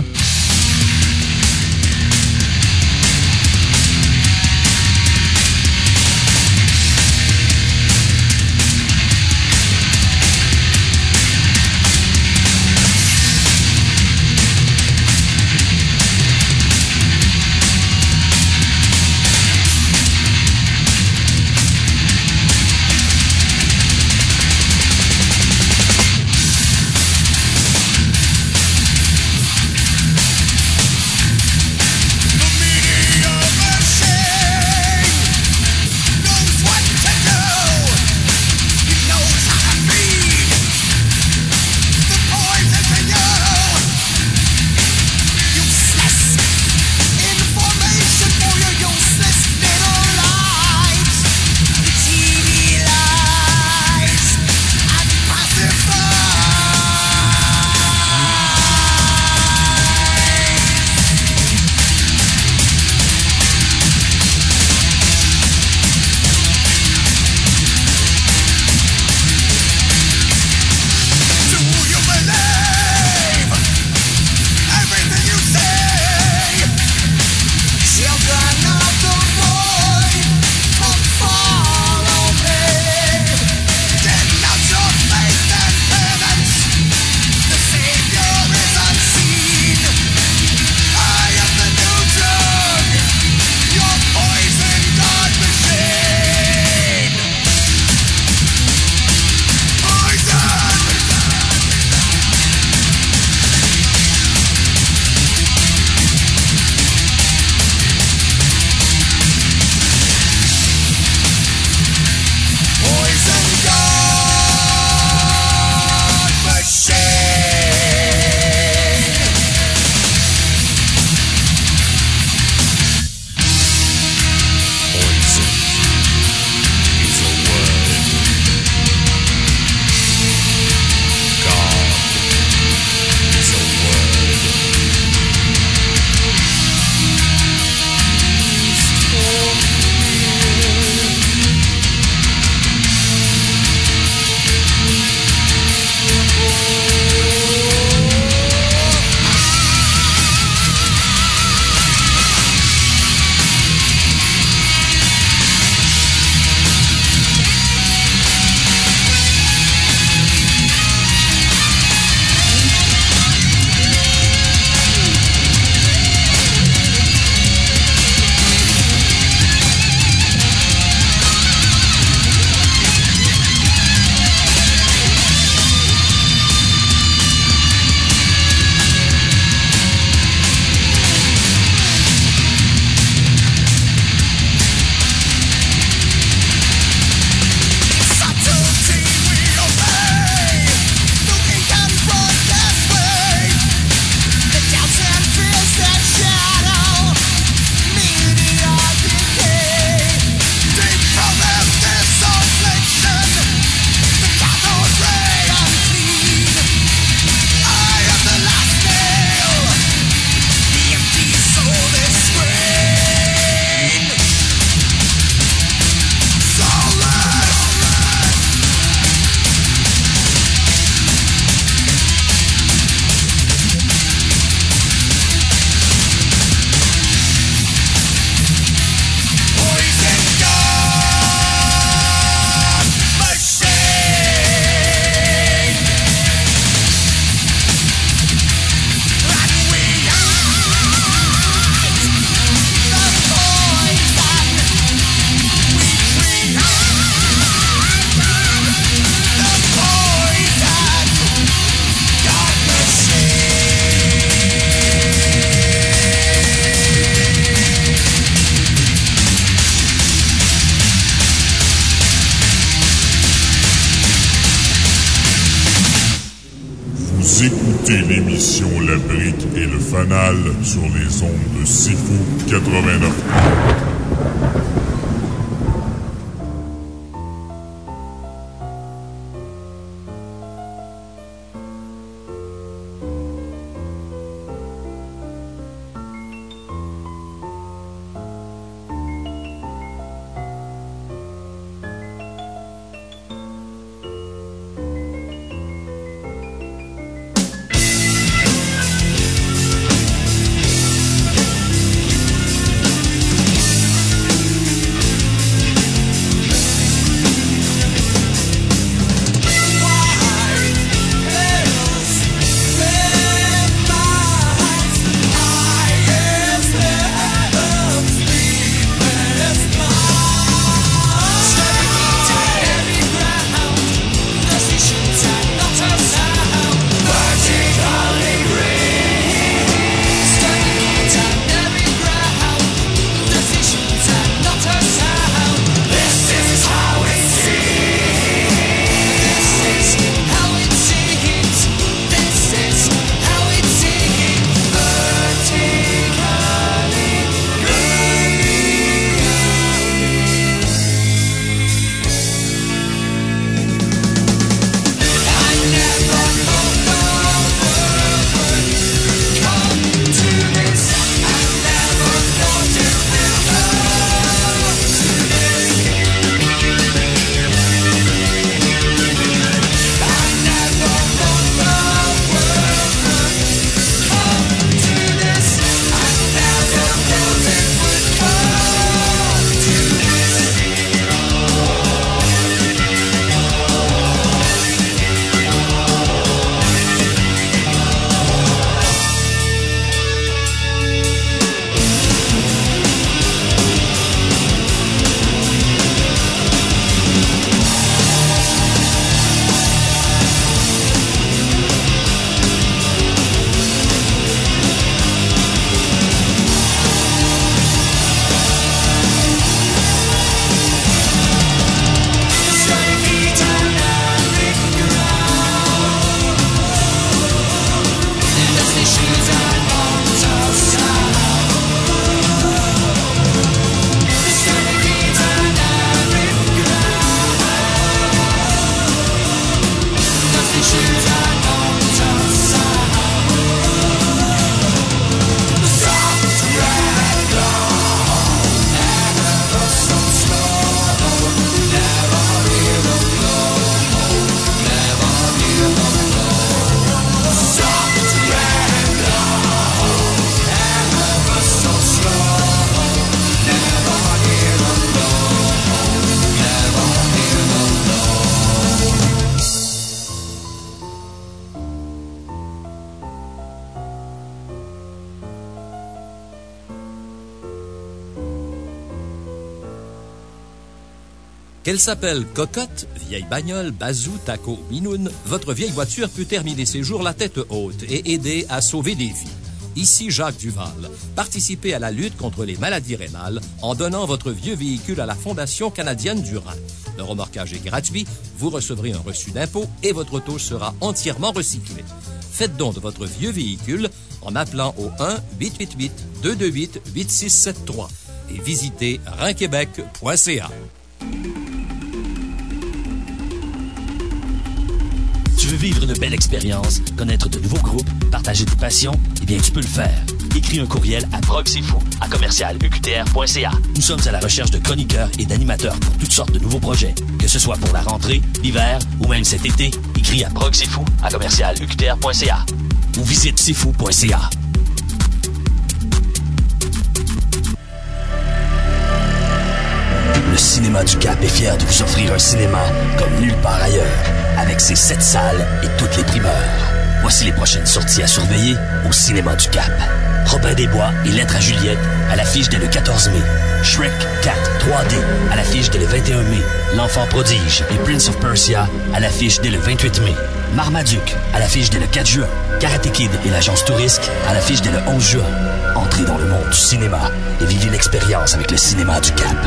Vous écoutez l'émission La Brique et le Fanal sur les ondes de Sifu 89. Qu'elle s'appelle cocotte, vieille bagnole, bazou, taco, minoune, votre vieille voiture peut terminer ses jours la tête haute et aider à sauver des vies. Ici Jacques Duval. Participez à la lutte contre les maladies rénales en donnant votre vieux véhicule à la Fondation canadienne du Rhin. Le remorquage est gratuit, vous recevrez un reçu d'impôt et votre auto sera entièrement recyclée. Faites don de votre vieux véhicule en appelant au 1-888-228-8673 et visitez rhinquebec.ca. Tu veux vivre une belle expérience, connaître de nouveaux groupes, partager tes passions? Eh bien, tu peux le faire. Écris un courriel à proxifou@uqtr.ca. Nous sommes à la recherche de chroniqueurs et d'animateurs pour toutes sortes de nouveaux projets. Que ce soit pour la rentrée, l'hiver ou même cet été, écris à proxifou@uqtr.ca ou visite sifou.ca. Le Cinéma du Cap est fier de vous offrir un cinéma comme nulle part ailleurs, avec ses 7 salles et toutes les primeurs. Voici les prochaines sorties à surveiller au Cinéma du Cap. Robin des Bois et Lettres à Juliette à l'affiche dès le 14 mai. Shrek 4 3D à l'affiche dès le 21 mai. L'Enfant prodige et Prince of Persia à l'affiche dès le 28 mai. Marmaduke à l'affiche dès le 4 juin. Karate Kid et l'Agence Tourisque à l'affiche dès le 11 juin. Entrez dans le monde du cinéma et vivez l'expérience avec le Cinéma du Cap.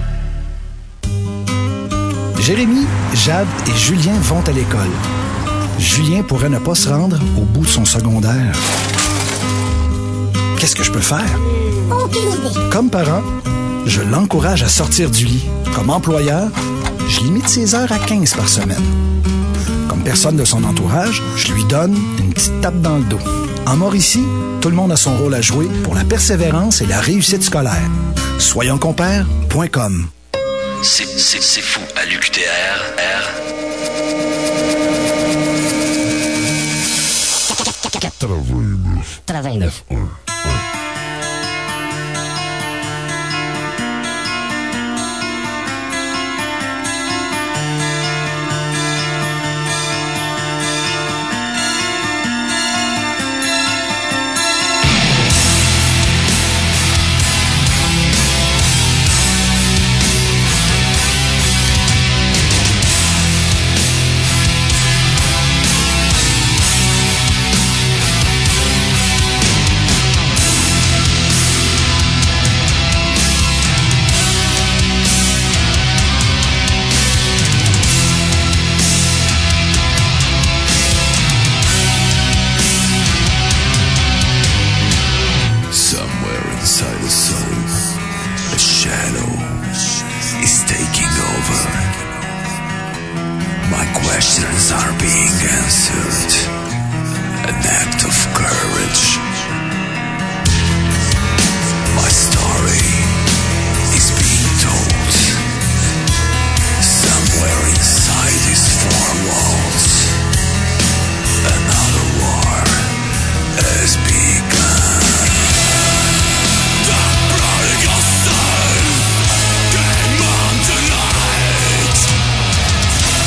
Jérémy, Jade et Julien vont à l'école. Julien pourrait ne pas se rendre au bout de son secondaire. Qu'est-ce que je peux faire? Comme parent, je l'encourage à sortir du lit. Comme employeur, je limite ses heures à 15 par semaine. Comme personne de son entourage, je lui donne une petite tape dans le dos. En Mauricie, tout le monde a son rôle à jouer pour la persévérance et la réussite scolaire. Soyonscompères.com. C'est fou à l'UQTR. 89.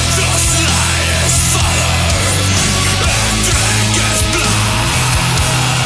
Just like his father.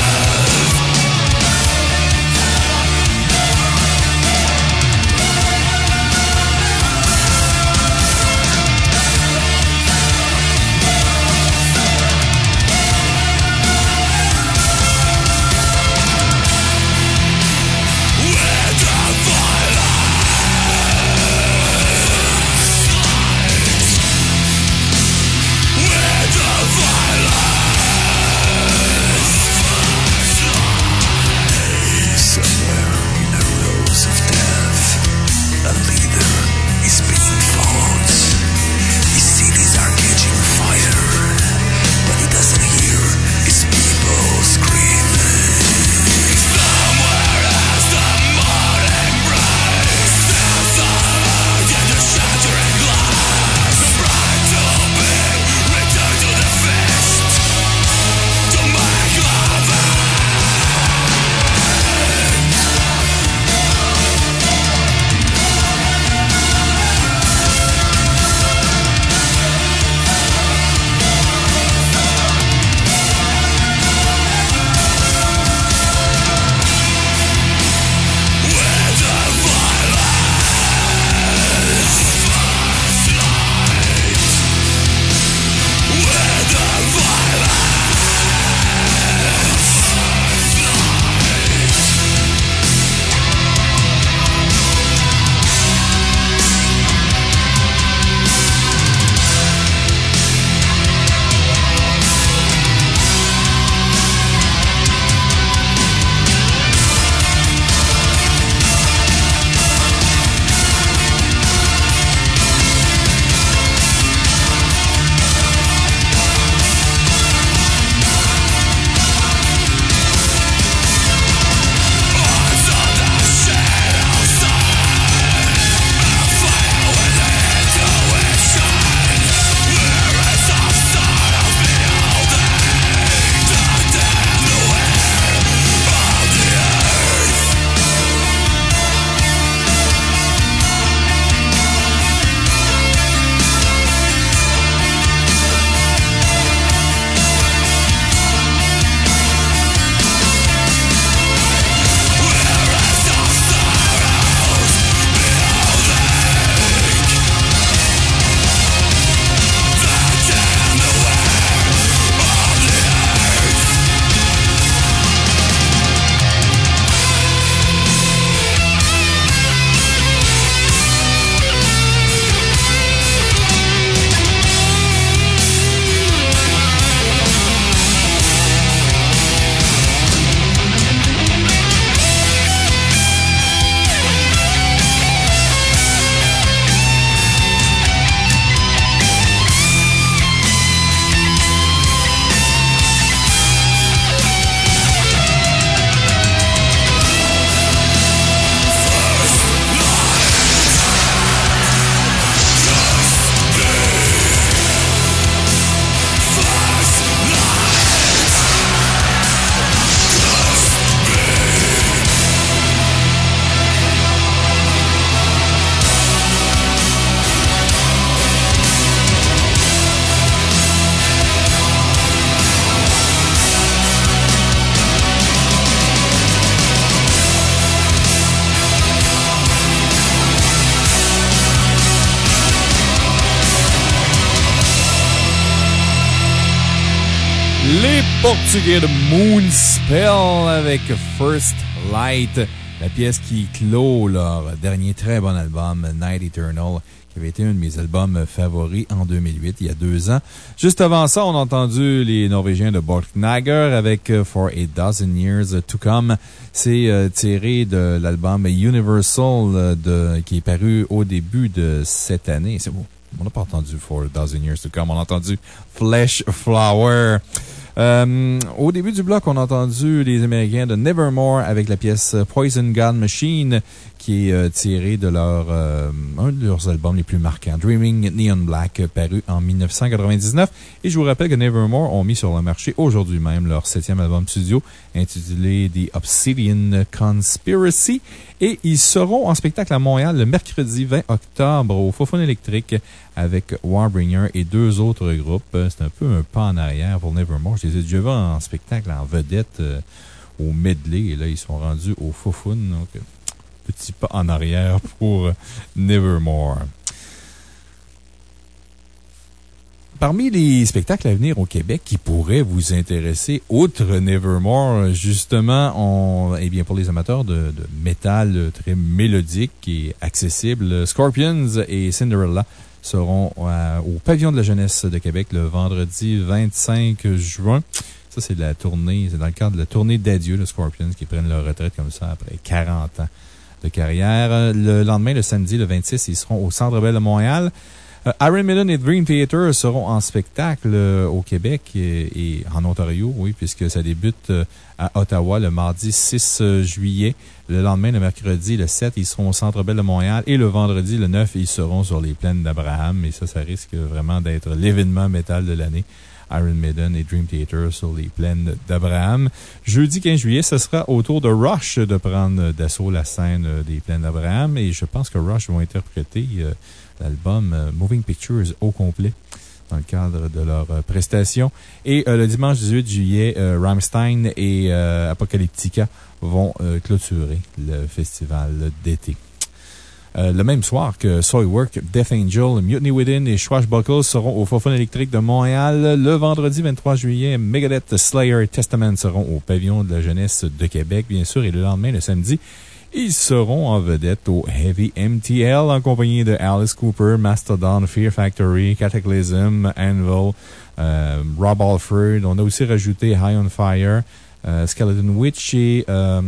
Les Portugais de Moonspell avec First Light, la pièce qui clôt leur dernier très bon album, Night Eternal, qui avait été un de mes albums favoris en 2008, il y a 2 ans. Juste avant ça, on a entendu les Norvégiens de Borknagar avec For a Dozen Years to Come. C'est tiré de l'album Universal qui est paru au début de cette année. C'est beau. On n'a pas entendu For a Dozen Years to Come, on a entendu Flesh Flower. Au début du bloc, on a entendu les Américains de Nevermore avec la pièce Poison God Machine, qui est tirée de un de leurs albums les plus marquants, Dreaming Neon Black, paru en 1999. Et je vous rappelle que Nevermore ont mis sur le marché aujourd'hui même leur 7e album studio, intitulé The Obsidian Conspiracy. Et ils seront en spectacle à Montréal le mercredi 20 octobre au Faux Fun électrique avec Warbringer et 2 autres groupes. C'est un peu un pas en arrière pour Nevermore. Je les ai déjà vus en spectacle en vedette au Medley. Et là, ils sont rendus au Faux Fun. Donc, petit pas en arrière pour Nevermore. Parmi les spectacles à venir au Québec qui pourraient vous intéresser, outre Nevermore, justement, eh bien, pour les amateurs de métal très mélodique et accessible, Scorpions et Cinderella seront au Pavillon de la Jeunesse de Québec le vendredi 25 juin. Ça, c'est de la tournée, c'est dans le cadre de la tournée d'adieu, de Scorpions, qui prennent leur retraite comme ça après 40 ans de carrière. Le lendemain, le samedi, le 26, ils seront au Centre Bell de Montréal. Iron Maiden et Dream Theater seront en spectacle au Québec et en Ontario, oui, puisque ça débute à Ottawa le mardi 6 juillet. Le lendemain, le mercredi, le 7, ils seront au Centre Bell de Montréal. Et le vendredi, le 9, ils seront sur les plaines d'Abraham. Et ça risque vraiment d'être l'événement métal de l'année. Iron Maiden et Dream Theater sur les plaines d'Abraham. Jeudi 15 juillet, ce sera au tour de Rush de prendre d'assaut la scène des plaines d'Abraham. Et je pense que Rush vont interpréter l'album Moving Pictures au complet dans le cadre de leur prestation. Et le dimanche 18 juillet, Rammstein et Apocalyptica vont clôturer le festival d'été. Le même soir que Soilwork, Death Angel, Mutiny Within et Swashbuckles seront au Faux Fun électrique de Montréal. Le vendredi 23 juillet, Megadeth, Slayer, Testament seront au Pavillon de la Jeunesse de Québec, bien sûr. Et le lendemain, le samedi, ils seront en vedette au Heavy MTL en compagnie de Alice Cooper, Mastodon, Fear Factory, Cataclysm, Anvil, Rob Alford. On a aussi rajouté High on Fire, Skeleton Witch et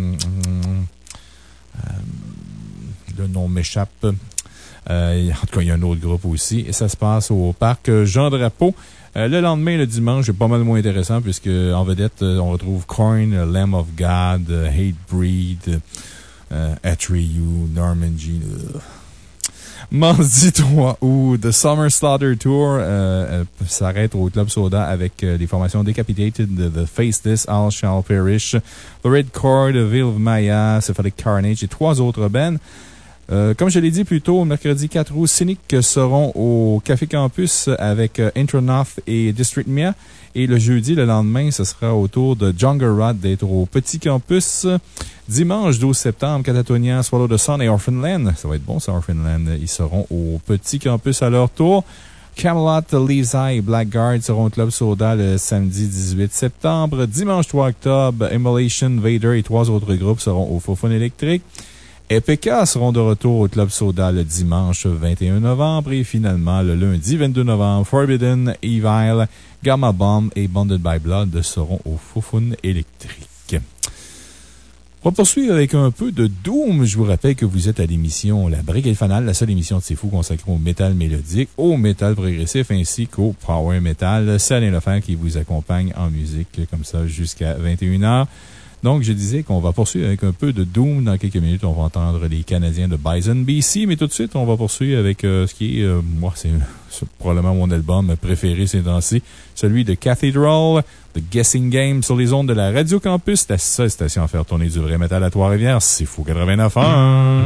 le nom m'échappe. En tout cas, il y a un autre groupe aussi. Et ça se passe au parc Jean Drapeau. Le lendemain, le dimanche, c'est pas mal moins intéressant puisque en vedette, on retrouve Korn, Lamb of God, Hatebreed, Atreyu, Norman G. Mardi 3 août, The Summer Slaughter Tour s'arrête au Club Soda avec les formations Decapitated, The Faceless, All Shall Perish, The Red Chord, Veil of Maya, Cephalic Carnage et 3 autres bands. Comme je l'ai dit plus tôt, mercredi 4 août, Cynic seront au Café Campus avec Intronaut et District Mia. Et le jeudi, le lendemain, ce sera au tour de Jungle Rod d'être au Petit Campus. Dimanche 12 septembre, Catatonia, Swallow the Sun et Orphanland. Ça va être bon, ça, Orphanland. Ils seront au Petit Campus à leur tour. Camelot, Levi et Blackguard seront au Club Soda le samedi 18 septembre. Dimanche 3 octobre, Immolation, Vader et 3 autres groupes seront au Faux Fun électrique. EPK seront de retour au Club Soda le dimanche 21 novembre et finalement le lundi 22 novembre, Forbidden, Evil, Gamma Bomb et Bonded by Blood seront au Faux Fun électrique. On va poursuivre avec un peu de Doom. Je vous rappelle que vous êtes à l'émission La Brique et le Fanal, la seule émission de C'est Fou consacrée au métal mélodique, au métal progressif ainsi qu'au power metal. C'est Alain Lefebvre qui vous accompagne en musique comme ça jusqu'à 21h. Donc, je disais qu'on va poursuivre avec un peu de Doom. Dans quelques minutes, on va entendre les Canadiens de Bison BC. Mais tout de suite, on va poursuivre avec ce qui est, moi, c'est probablement mon album préféré ces temps-ci. Celui de Cathedral, The Guessing Game sur les ondes de la Radio Campus. La seule station à faire tourner du vrai métal à Trois-Rivières. C'est Fou 89 ans.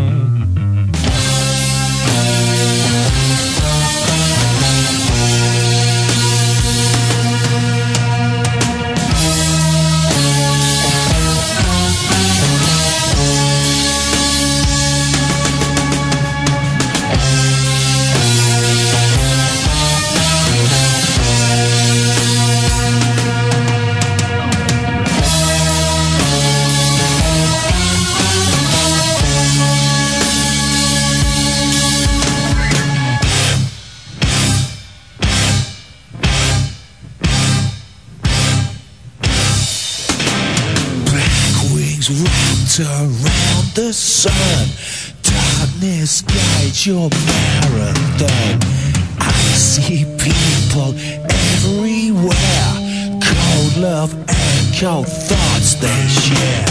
wings wrapped around the sun. Darkness guides your marathon. I see people everywhere. Cold love and cold thoughts they share.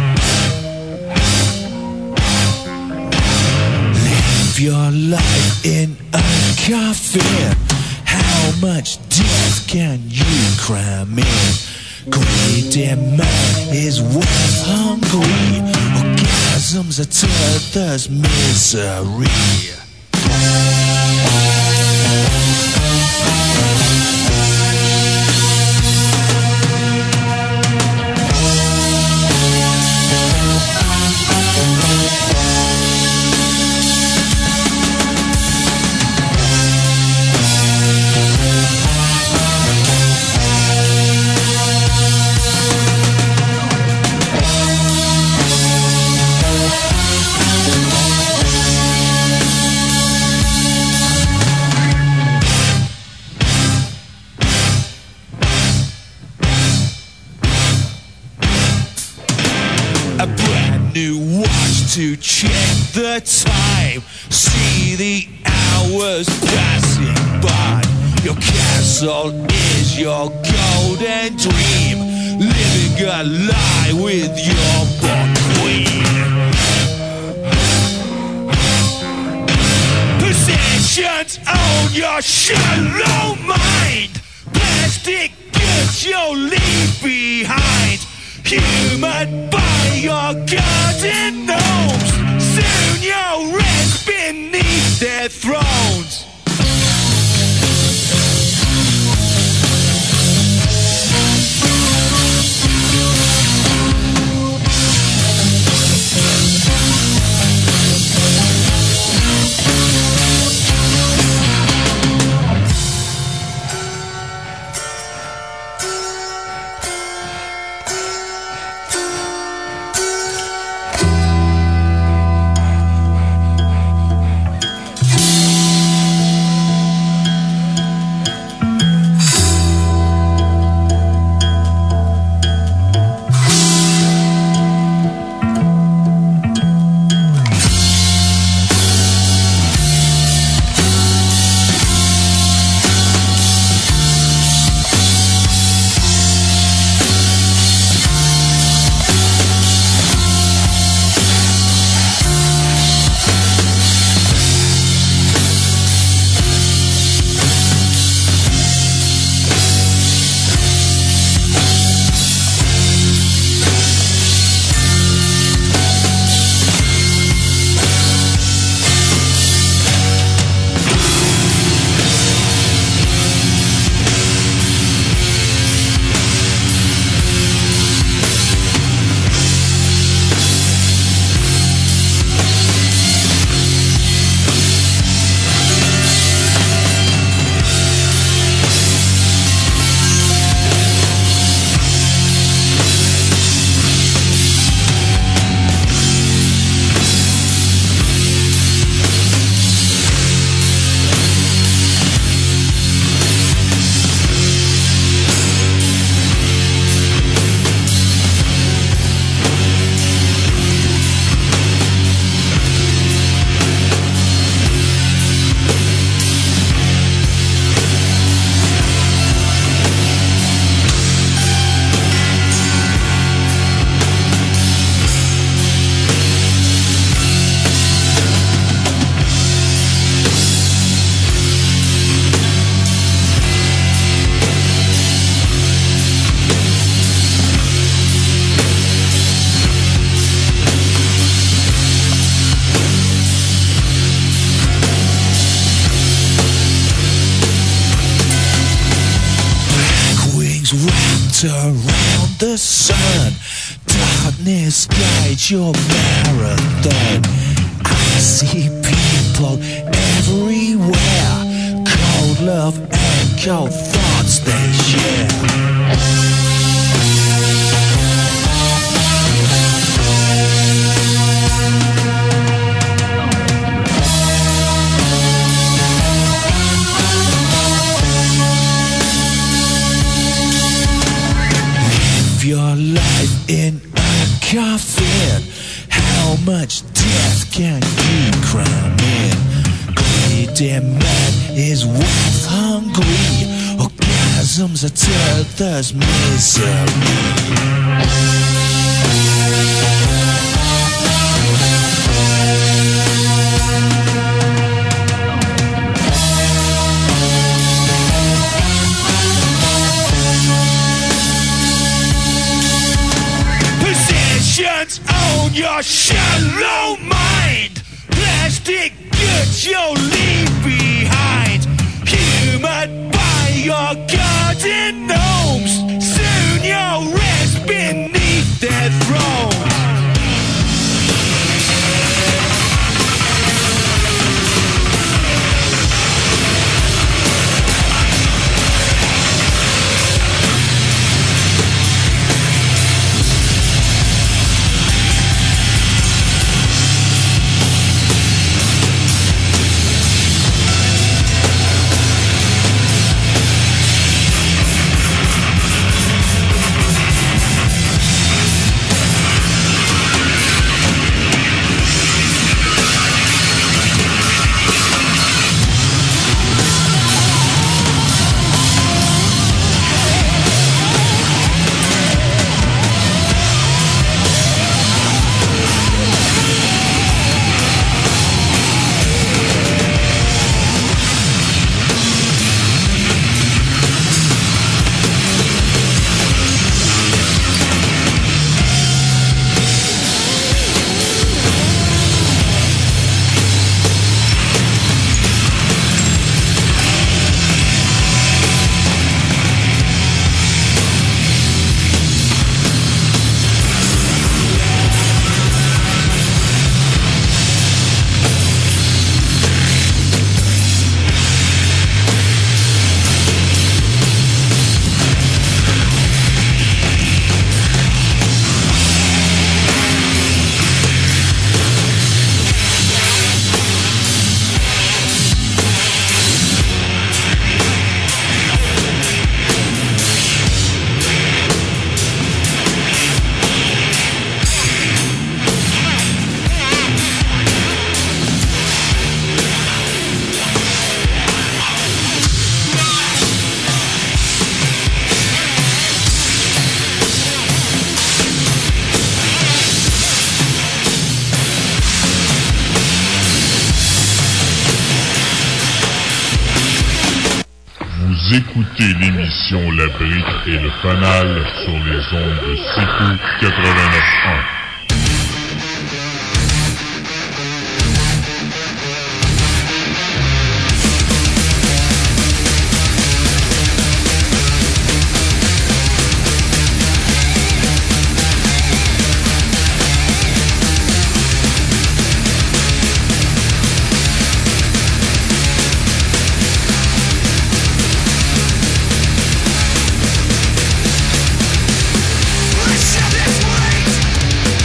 Live your life in a coffin. How much death can you cram in? Greedy man is worth hungry. Orgasms are t'other's misery. To check the time, see the hours passing by. Your castle is your golden dream, living a lie with your born queen. Possessions own your shallow mind. Plastic goods you'll leave behind. Human by your garden gnomes. Soon you'll rest beneath their thrones. Around the sun, darkness guides your marathon. I see people everywhere. Cold love and cold thoughts they share. Your life in a coffin. How much death can you cram in? Greedy man is wealth hungry. Orgasms are Tether's misery. On your shallow mind, plastic goods you'll leave behind. Human by your garden gnomes, soon you'll rest beneath their thrones. Écoutez l'émission La Brique et le Fanal sur les ondes de Sifu 89.1. This weight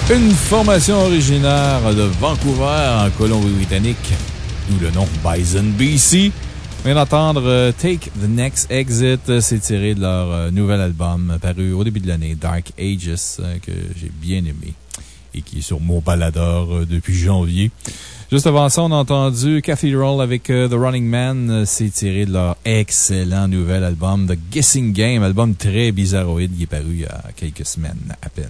Une formation originaire de Vancouver, en Colombie-Britannique, d'où le nom Bison BC. On vient d'entendre Take the Next Exit. C'est tiré de leur nouvel album paru au début de l'année, Dark Ages, que j'ai bien aimé et qui est sur mon baladeur depuis janvier. Juste avant ça, on a entendu Cathedral avec The Running Man. C'est tiré de leur excellent nouvel album, The Guessing Game, album très bizarroïde qui est paru il y a quelques semaines à peine.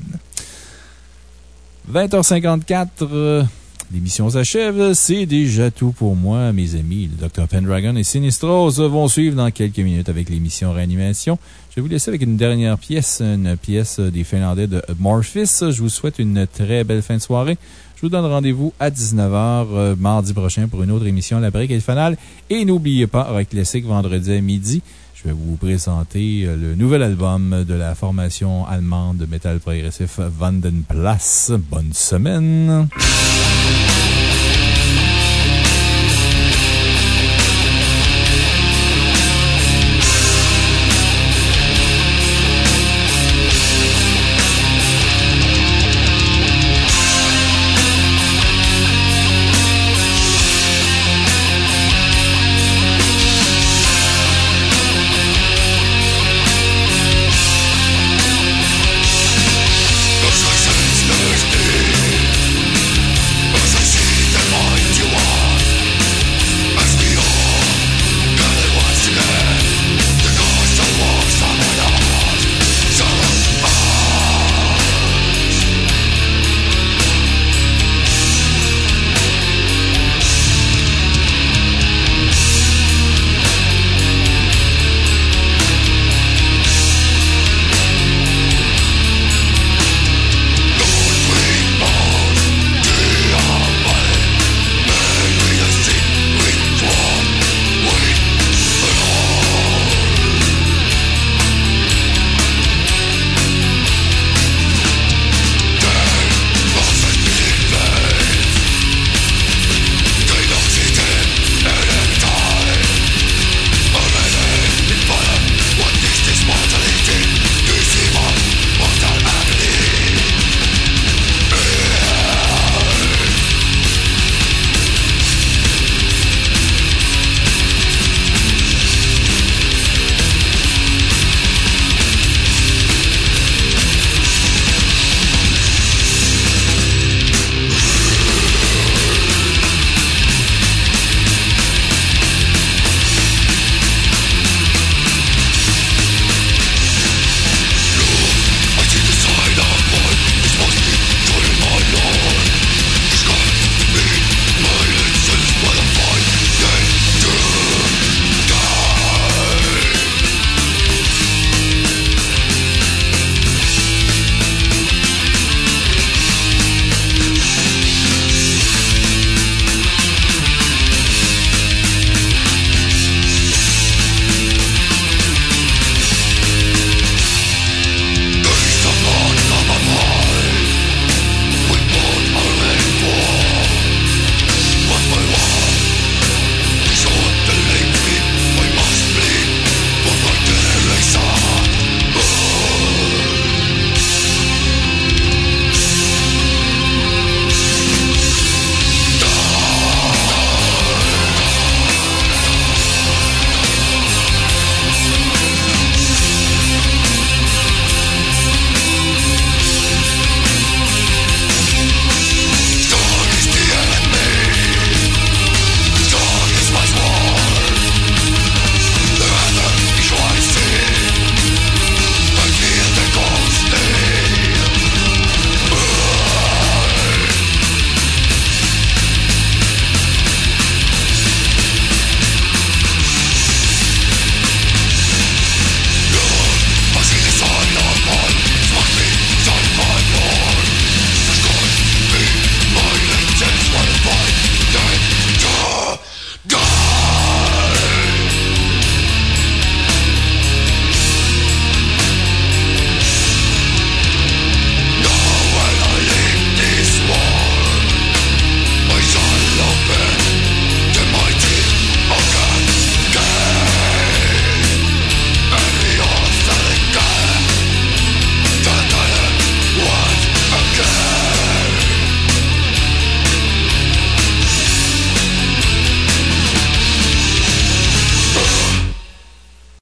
20h54, l'émission s'achève. C'est déjà tout pour moi, mes amis. Le Dr. Pendragon et Sinistros vont suivre dans quelques minutes avec l'émission Réanimation. Je vais vous laisser avec une dernière pièce, une pièce des Finlandais de Morphis. Je vous souhaite une très belle fin de soirée. Je vous donne rendez-vous à 19h mardi prochain pour une autre émission La Brique et le Fanal. Et n'oubliez pas, Rock Classique, vendredi à midi, je vais vous présenter le nouvel album de la formation allemande de métal progressif Vandenplatz. Bonne semaine!